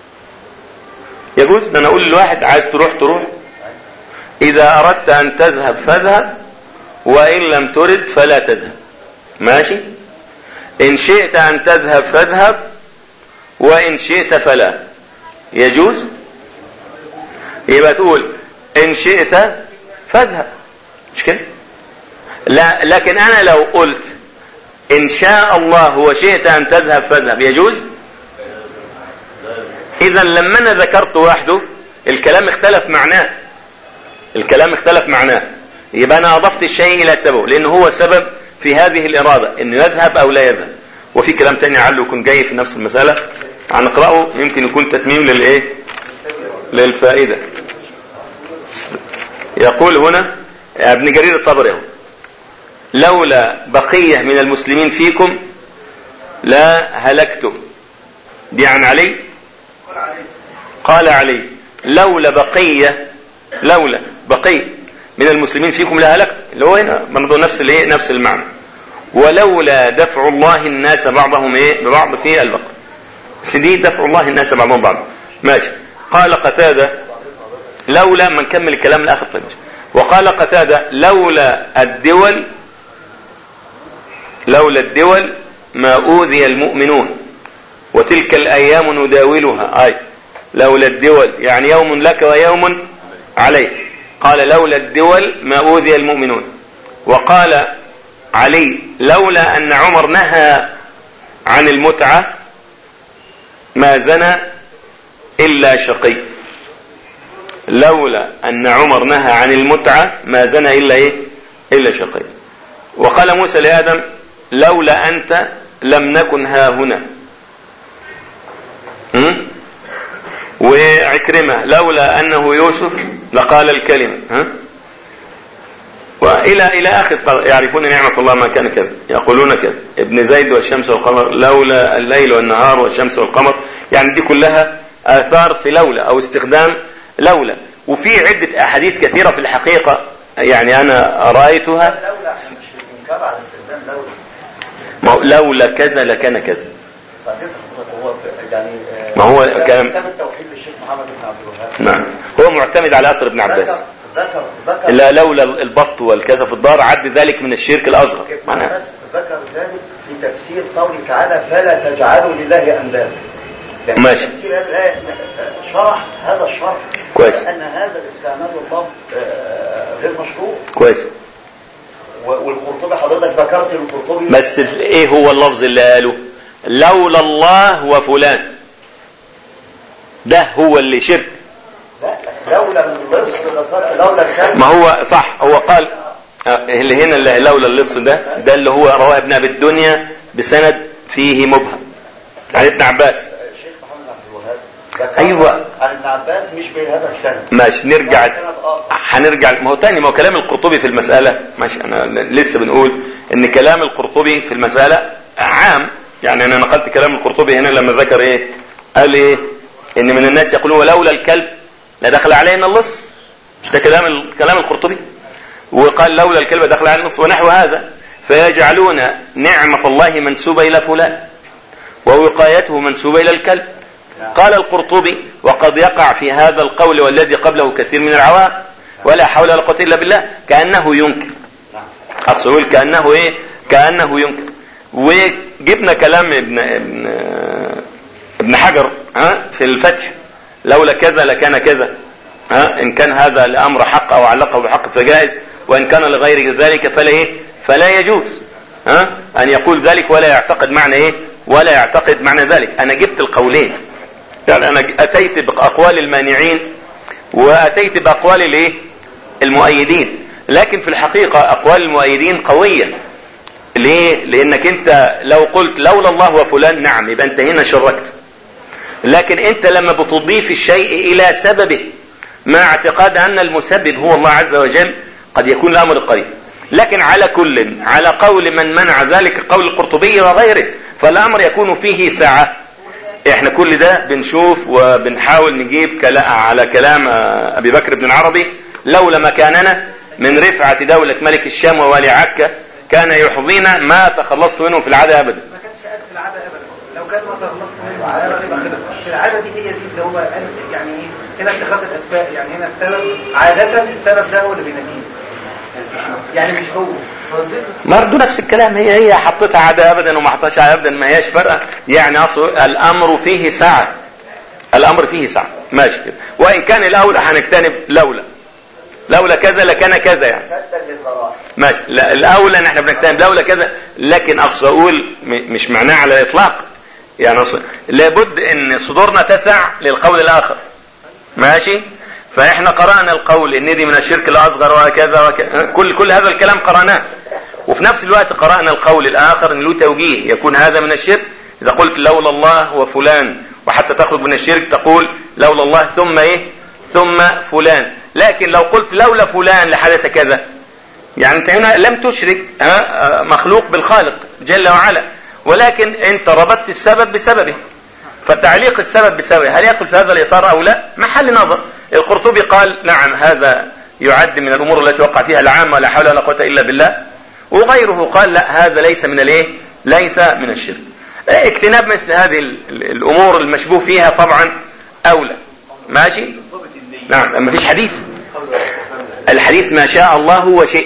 يجوز. انا اقول للواحد عايز تروح تروح، اذا اردت ان تذهب فاذهب، وان لم ترد فلا تذهب، ماشي. ان شئت ان تذهب فاذهب، وان شئت فلا، يجوز. يبقى تقول ان شئت فاذهب، مش كده؟ لا، لكن انا لو قلت ان شاء الله وشئت ان تذهب فاذهب، يجوز. اذا لما انا ذكرت وحده الكلام اختلف معناه، الكلام اختلف معناه، يبقى انا اضفت الشيء الى سببه، لانه هو سبب في هذه الاراده انه يذهب او لا يذهب. وفي كلام تاني عله يكون جاي في نفس المساله هنقراه، يمكن يكون تتميم للايه للفائده. يقول هنا ابن جرير الطبري لولا بقية من المسلمين فيكم لا هلكتم، دي عن علي. قال علي لولا بقية لولا بقية من المسلمين فيكم لا هلكتم، اللي هو هنا برضه نفس الايه نفس المعنى. ولولا دفع الله الناس بعضهم ايه ببعض في البقر. سدي دفع الله الناس بعضهم بعض. ماشي. قال قتادة لولا، ما نكمل الكلام الآخر طيب. وقال قتادة لولا الدول لولا الدول ما أوذي المؤمنون وتلك الأيام نداولها. أي لولا الدول يعني يوم لك ويوم عليك. قال لولا الدول ما أوذي المؤمنون. وقال علي لولا أن عمر نهى عن المتعة ما زنى إلا شقي. لولا أن عمر نهى عن المتعة ما زنى إلا إيه؟ إلا شقي. وقال موسى لآدم لولا أنت لم نكن ها هنا. وعكرمة لولا أنه يوسف لقال الكلمة. ها؟ وإلى إلى آخر يعرفون نعمة الله ما كان كذا يقولون كذا. ابن زيد والشمس والقمر لولا الليل والنهار والشمس والقمر. يعني دي كلها آثار في لولا أو استخدام لولا. وفي عدة أحاديث كثيرة في الحقيقة يعني أنا رأيتها. لولا كذا لكان كذا. ما هو كلام التوحيد للشيخ محمد بن عبد الوهاب. نعم هو معتمد على أثر ابن عباس. ذكر ذكر لا لولا البط والكذا في الدار عد ذلك من الشرك الأصغر. معناه ذكر ذلك في تفسير قوله تعالى فلا تجعلوا لله أندادا. ماشي. تفسير الآية شرح هذا الشرح كويس أن هذا الاستعمال اللفظ غير مشروع. كويس. والقرطبي حضرتك ذكرت القرطبي بس ايه هو اللفظ اللي قاله لولا الله وفلان؟ ده هو اللي شرك. لا لولا اللص لولا الكلب. ما هو صح هو قال اللي هنا اللي لولا اللص ده ده اللي هو رواه ابن ابي الدنيا بسند فيه مبهم عن ابن عباس. الشيخ محمد عبد الوهاب ايوه عن ابن عباس مش بهذا السند. ماشي نرجع هنرجع ما هو تاني ما هو كلام القرطبي في المسألة. ماشي انا لسه بنقول ان كلام القرطبي في المسألة عام. يعني انا نقلت كلام القرطبي هنا لما ذكر ايه قال ايه ان من الناس يقولون ولولا الكلب لدخل علينا اللص. مش ده كلام كلام القرطبي. وقال لولا الكلب دخل علينا اللص ونحو هذا. فيجعلون نعمة الله منسوبة الى فلان ووقايته منسوبة الى الكلب. قال القرطبي وقد يقع في هذا القول والذي قبله كثير من العوام ولا حول ولا قوة الا بالله كأنه ينكر. اقصد كأنه ايه كأنه ينكر. وجبنا كلام ابن ابن ابن حجر ها في الفتح لولا كذا لكان كذا. ها ان كان هذا الامر حق او علقه بحق فجائز وان كان لغير ذلك فلا ايه فلا يجوز ها ان يقول ذلك ولا يعتقد معنى ايه ولا يعتقد معنى ذلك. انا جبت القولين يعني انا اتيت باقوال المانعين واتيت باقوال الايه المؤيدين. لكن في الحقيقة اقوال المؤيدين قوية. ليه؟ لانك انت لو قلت لولا الله وفلان نعم يبقى انت هنا شركت. لكن انت لما بتضيف الشيء الى سببه مع اعتقاد ان المسبب هو الله عز وجل قد يكون الامر قريب. لكن على كل على قول من منع ذلك قول القرطبي وغيره فالامر يكون فيه ساعة. احنا كل ده بنشوف وبنحاول نجيب كلا على كلام ابي بكر بن العربي لولا مكاننا من رفعة دولة ملك الشام ووالي عكا كان يحظينا ما تخلصت منه في العادة ابدا. ما كانش قال في العادة ابدا. لو كان ما تخلصت منه في العادة دي هي دي اللي هو يعني هنا اتخاذ الاسباب. يعني هنا السبب عادة السبب ده هو اللي بيناديه يعني مش هو برضه نفس الكلام. هي هي حطيتها عادة ابدا وما حطيتهاش عادة ابدا ما هياش فرقة. يعني اصل الامر فيه سعة. الامر فيه سعة ماشي كده. وان كان الاولى هنجتنب لولا لولا كذا لكان كذا يعني ماشي. لا الاولى ان احنا بنجتنب لولا كذا. لكن اقصد اقول مش معناه على الاطلاق. يعني لابد ان صدورنا تسع للقول الاخر. ماشي. فاحنا قرأنا القول ان دي من الشرك الاصغر وكذا وكذا كل كل هذا الكلام قرأناه. وفي نفس الوقت قرأنا القول الاخر ان له توجيه يكون هذا من الشرك. اذا قلت لولا الله وفلان وحتى تخرج من الشرك تقول لولا الله ثم ايه ثم فلان. لكن لو قلت لولا فلان لحدث كذا يعني انت هنا لم تشرك مخلوق بالخالق جل وعلا. ولكن انت ربطت السبب بسببه. فتعليق السبب بسببه هل يدخل في هذا الاطار او لا محل نظر. القرطبي قال نعم هذا يعد من الامور التي وقع فيها العامة ولا حول ولا قوة الا بالله. وغيره قال لا هذا ليس من الايه ليس من الشرك. اجتناب مثل هذه الامور المشبوه فيها طبعا اولى. ماشي. نعم. اما فيش حديث، الحديث ما شاء الله وشئت.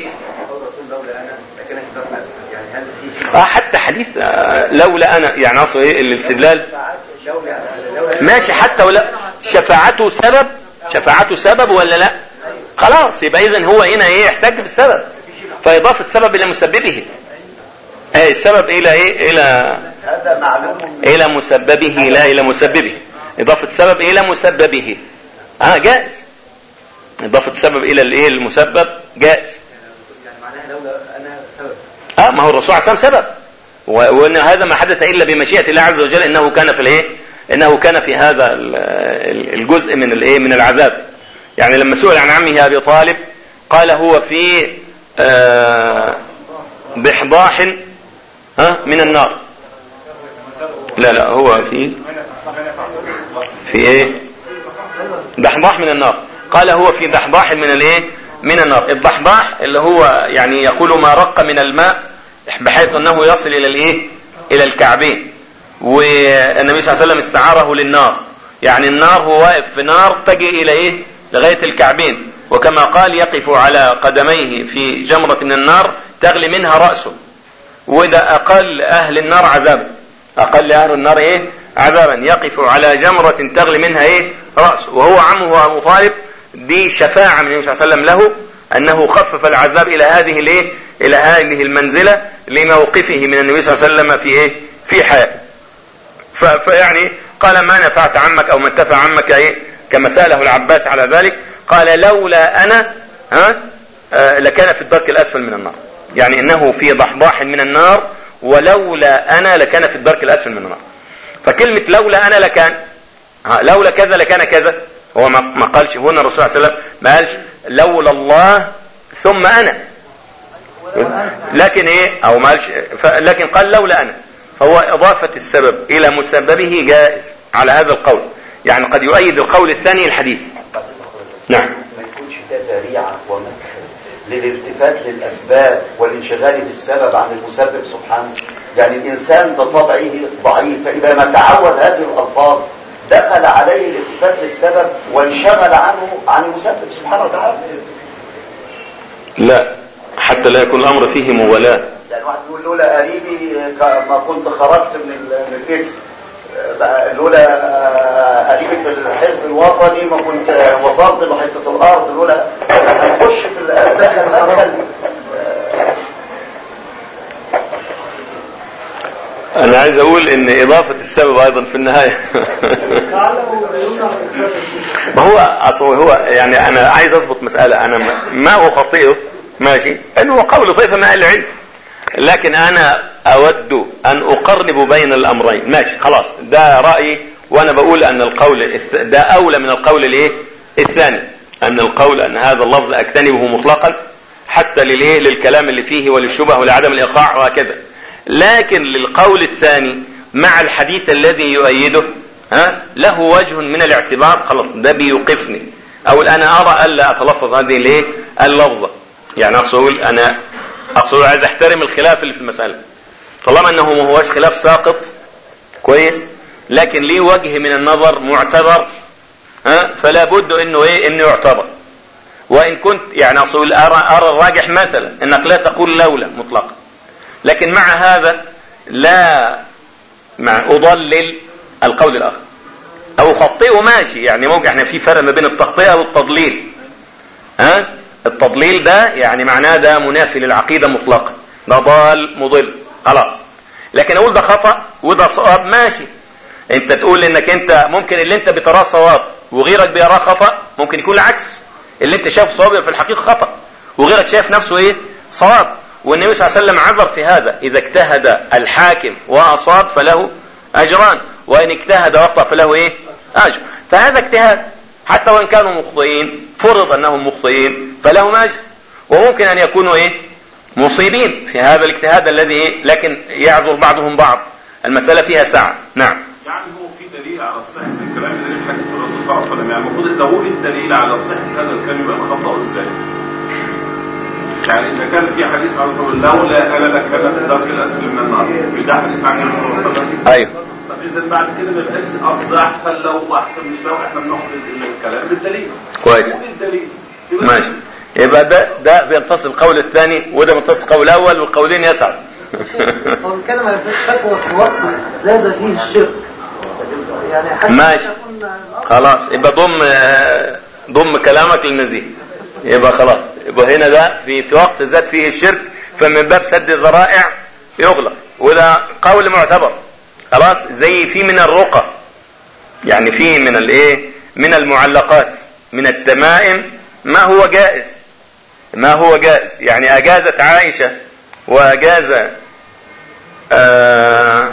اه حتى حديث لولا انا يعني اصل ايه الاستدلال ماشي، حتى ولا شفاعته سبب، شفاعته سبب ولا لا؟ خلاص يبقى اذن هو هنا ايه يحتاج بالسبب، فاضافه السبب الى مسببه، ايه السبب الى ايه الى هذا معلوم الى مسببه لا الى مسببه. اضافه السبب الى مسببه اه جائز، اضافه السبب الى الايه المسبب جائز. يعني معناها لولا انا سبب. اه ما هو الرسول عليه الصلاه والسلام سبب، وان هذا ما حدث الا بمشيئه الله عز وجل، انه كان في الايه انه كان في هذا الجزء من الايه من العذاب. يعني لما سئل عن عمه ابي طالب قال هو في آه بحضاح ها من النار. لا لا هو في في ايه ضحضاح من النار. قال هو في ضحضاح من الايه من النار. الضحضاح اللي هو يعني يقول ما رق من الماء بحيث انه يصل الى الايه الى الكعبين، والنبي صلى الله عليه وسلم استعاره للنار، يعني النار هو واقف في نار تجي الى ايه لغايه الكعبين، وكما قال يقف على قدميه في جمره من النار تغلي منها راسه، وده اقل اهل النار عذابا، اقل اهل النار ايه عذابا، يقف على جمره تغلي منها ايه راسه، وهو عمه ابو طالب. دي شفاعه من النبي صلى الله عليه وسلم له انه خفف العذاب الى هذه الايه الى هذه المنزله لموقفه من النبي صلى الله عليه وسلم في ايه في حياته. فيعني قال ما نفعت عمك او ما انتفع عمك ايه كما ساله العباس على ذلك، قال لولا انا ها آه لكان في الدرك الاسفل من النار، يعني انه في ضحضاح من النار ولولا انا لكان في الدرك الاسفل من النار. فكلمه لولا انا لكان لولا كذا لكان كذا، هو ما قالش هنا الرسول صلى الله عليه وسلم ما قالش لولا الله ثم انا، لكن ايه او ما قالش، لكن قال لولا انا، فهو اضافه السبب الى مسببه جائز على هذا القول، يعني قد يؤيد القول الثاني الحديث. نعم. ما يكونش ده ذريعه ومدخل للالتفات للاسباب والانشغال بالسبب عن المسبب سبحانه. يعني الانسان بطبعه ضعيف، فاذا ما تعود هذه الالفاظ دخل عليه الالتفات للسبب وانشغل عنه عن المسبب سبحانه وتعالى. لا حتى لا يكون الامر فيه مغالاة. يعني واحد يقول لولا قريبي ما كنت خرجت من الاسم، لولا قريبي في الحزب الوطني ما كنت وصلت لحته الارض، لولا هنخش في الدخل مدخل. انا عايز اقول ان اضافة السبب ايضا في النهاية ما هو اصلا هو يعني انا عايز اضبط مسألة، انا ما اخطئه ماشي انه قول طيف ما العلم، لكن انا اود ان اقرب بين الامرين. ماشي خلاص ده رأيي، وانا بقول ان القول ده اولى من القول الايه الثاني، ان القول ان هذا اللفظ اجتنبه مطلقا حتى للايه للكلام اللي فيه وللشبه ولعدم الايقاع وهكذا. لكن للقول الثاني مع الحديث الذي يؤيده ها له وجه من الاعتبار، خلاص ده بيوقفني، او انا ارى الا اتلفظ هذه الايه اللفظه، يعني اقصد انا اقصد عايز احترم الخلاف اللي في المساله طالما انه ما هوش خلاف ساقط كويس، لكن ليه وجه من النظر معتبر ها فلا بد انه ايه انه يعتبر. وان كنت يعني اقصد ارى ارى الراجح مثلا انك لا تقول لولا مطلقا، لكن مع هذا لا مع اضلل القول الاخر او خطئه ماشي، يعني ممكن احنا في فرق ما بين التخطئه والتضليل. ها التضليل ده يعني معناه ده منافي للعقيده مطلقا، ده ضال مضل خلاص. لكن اقول ده خطأ وده صواب ماشي، انت تقول انك انت ممكن اللي انت بتراه صواب وغيرك بيراه خطأ، ممكن يكون العكس، اللي انت شايف صواب في الحقيقه خطأ وغيرك شايف نفسه ايه صواب. والنبي صلى الله عليه وسلم عذر في هذا، اذا اجتهد الحاكم واصاب فله اجران، وان اجتهد واخطأ فله ايه اجر. فهذا اجتهاد حتى وان كانوا مخطئين، فرض انهم مخطئين فلهم اجر، وممكن ان يكونوا ايه مصيبين في هذا الاجتهاد الذي ايه لكن يعذر بعضهم بعض، المسألة فيها سعة. نعم. يعني هو في دليل على صحة الكلام اللي في حديث الرسول صلى الله عليه وسلم، يعني المفروض اذا وجد دليل على صحة هذا الكلام يبقى خطأه ازاي؟ يعني اذا كان في حديث عن رسول الله لولا انا لكان في الدرك الاسفل من النار، مش ده حديث عن النبي صلى الله عليه وسلم؟ ايوه. طب اذا بعد كده ما يبقاش اصل احسن لو واحسن مش لو، احنا بناخد الكلام بالدليل. كويس. بالدليل. ماشي. يبقى ده ده بينتصر القول الثاني وده بينتصر القول الاول والقولين يسعوا. هو بيتكلم على فتوى في وقت زاد فيه الشرك. يعني حتى ماشي. خلاص يبقى ضم ضم كلامك للنزيه. يبقى خلاص يبقى هنا ده في في وقت زاد فيه الشرك فمن باب سد الذرائع يغلق، وده قول معتبر. خلاص زي في من الرقى، يعني في من الايه من المعلقات من التمائم ما هو جائز، ما هو جائز. يعني اجازت عائشة واجاز آه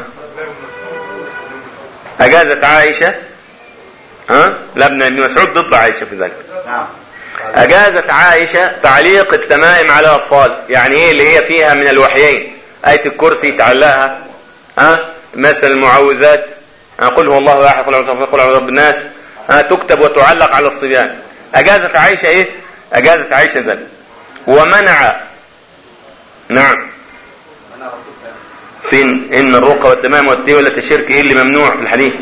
اجازت عائشة ها لا ابن مسعود ضد عائشة في ذلك. اجازت عائشة تعليق التمائم على الاطفال، يعني ايه اللي هي فيها من الوحيين، آية الكرسي تعلقها، ها مثل المعوذات قل هو الله احد قل اعوذ برب الناس، ها تكتب وتعلق على الصبيان. اجازت عائشة ايه؟ اجازت عائشة ذلك. ومنع نعم فين ان الرقى والتمام والتولة الشرك ايه اللي ممنوع في الحديث؟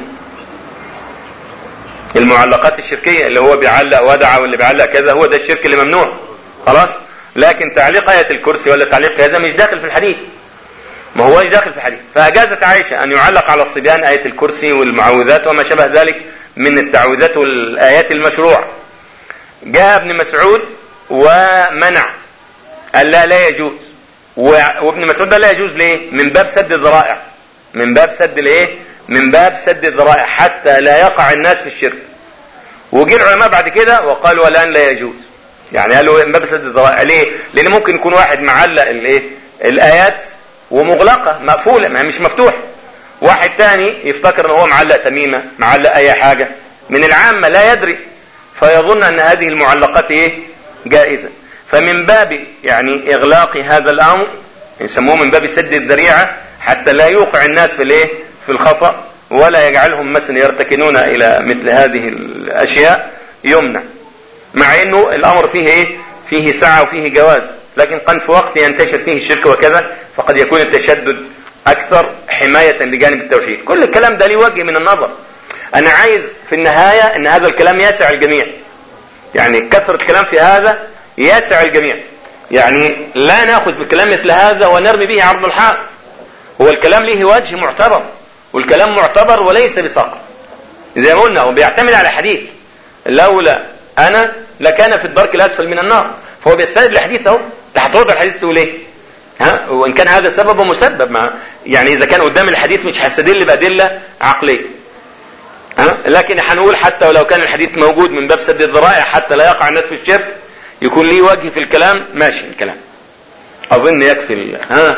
المعلقات الشركية اللي هو بيعلق ودع واللي بيعلق كذا هو ده الشرك اللي ممنوع. خلاص. لكن تعليق آية الكرسي ولا تعليق هذا مش داخل في الحديث، ما هوش داخل في الحديث. فأجازت عائشة أن يعلق على الصبيان آية الكرسي والمعوذات وما شابه ذلك من التعوذات والآيات المشروع. جاء ابن مسعود ومنع قال لا لا يجوز، وابن مسعود ده لا يجوز ليه؟ من باب سد الذرائع، من باب سد الايه؟ من باب سد الذرائع حتى لا يقع الناس في الشرك. وجي العلماء بعد كده وقالوا والآن لا يجوز، يعني قالوا من باب سد الذرائع. ليه؟ لأن ممكن يكون واحد معلق الايه؟ الآيات ومغلقة مقفولة ما مش مفتوحة، واحد تاني يفتكر ان هو معلق تميمة معلق اي حاجة من العامة لا يدري، فيظن ان هذه المعلقات ايه؟ جائزة. فمن باب يعني اغلاق هذا الامر يسموه من باب سد الذريعة حتى لا يوقع الناس في الايه؟ في الخطأ ولا يجعلهم مثلا يرتكنون الى مثل هذه الاشياء يمنع، مع انه الامر فيه ايه؟ فيه سعة وفيه جواز، لكن قد في وقت ينتشر فيه الشرك وكذا فقد يكون التشدد اكثر حماية لجانب التوحيد. كل الكلام ده ليه وجه من النظر. انا عايز في النهاية ان هذا الكلام يسع الجميع، يعني كثرة الكلام في هذا يسع الجميع، يعني لا ناخذ بالكلام مثل هذا ونرمي به عرض الحائط. هو الكلام له وجه معتبر، والكلام معتبر وليس بساقط زي ما قلنا، وبيعتمد على حديث لولا انا لكان في الدرك الاسفل من النار، فهو بيستند لحديث اهو. انت هترد الحديث تقول ايه؟ ها وان كان هذا سبب ومسبب، مع يعني اذا كان قدام الحديث مش هستدل بادله عقليه، ها لكن هنقول حتى ولو كان الحديث موجود من باب سد الذرائع حتى لا يقع الناس في الشرك يكون ليه وجه في الكلام، ماشي الكلام اظن يكفي ال... ها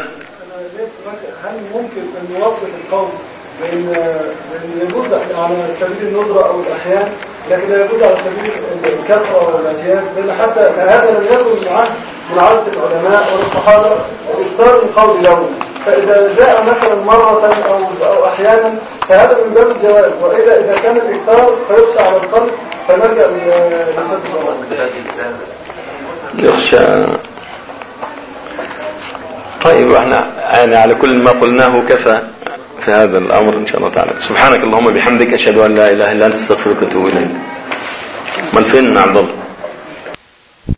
هل ممكن ان نوصف القول بان بان يجوز على سبيل الندره او الاحيان لكن لا يجوز على سبيل الكثره والاعتياد، لان حتى هذا لم يكن من عهد من عاده العلماء والصحابه الافطار من قول يوم، فاذا جاء مثلا مره او او احيانا فهذا من باب الجواز، واذا اذا كان الافطار فيخشى على القلب فنلجا لسد الصلاه. يخشى. طيب احنا يعني على كل ما قلناه كفى في هذا الامر ان شاء الله تعالى. سبحانك اللهم بحمدك اشهد ان لا اله الا انت استغفرك واتوب اليك. من فين عبد الله؟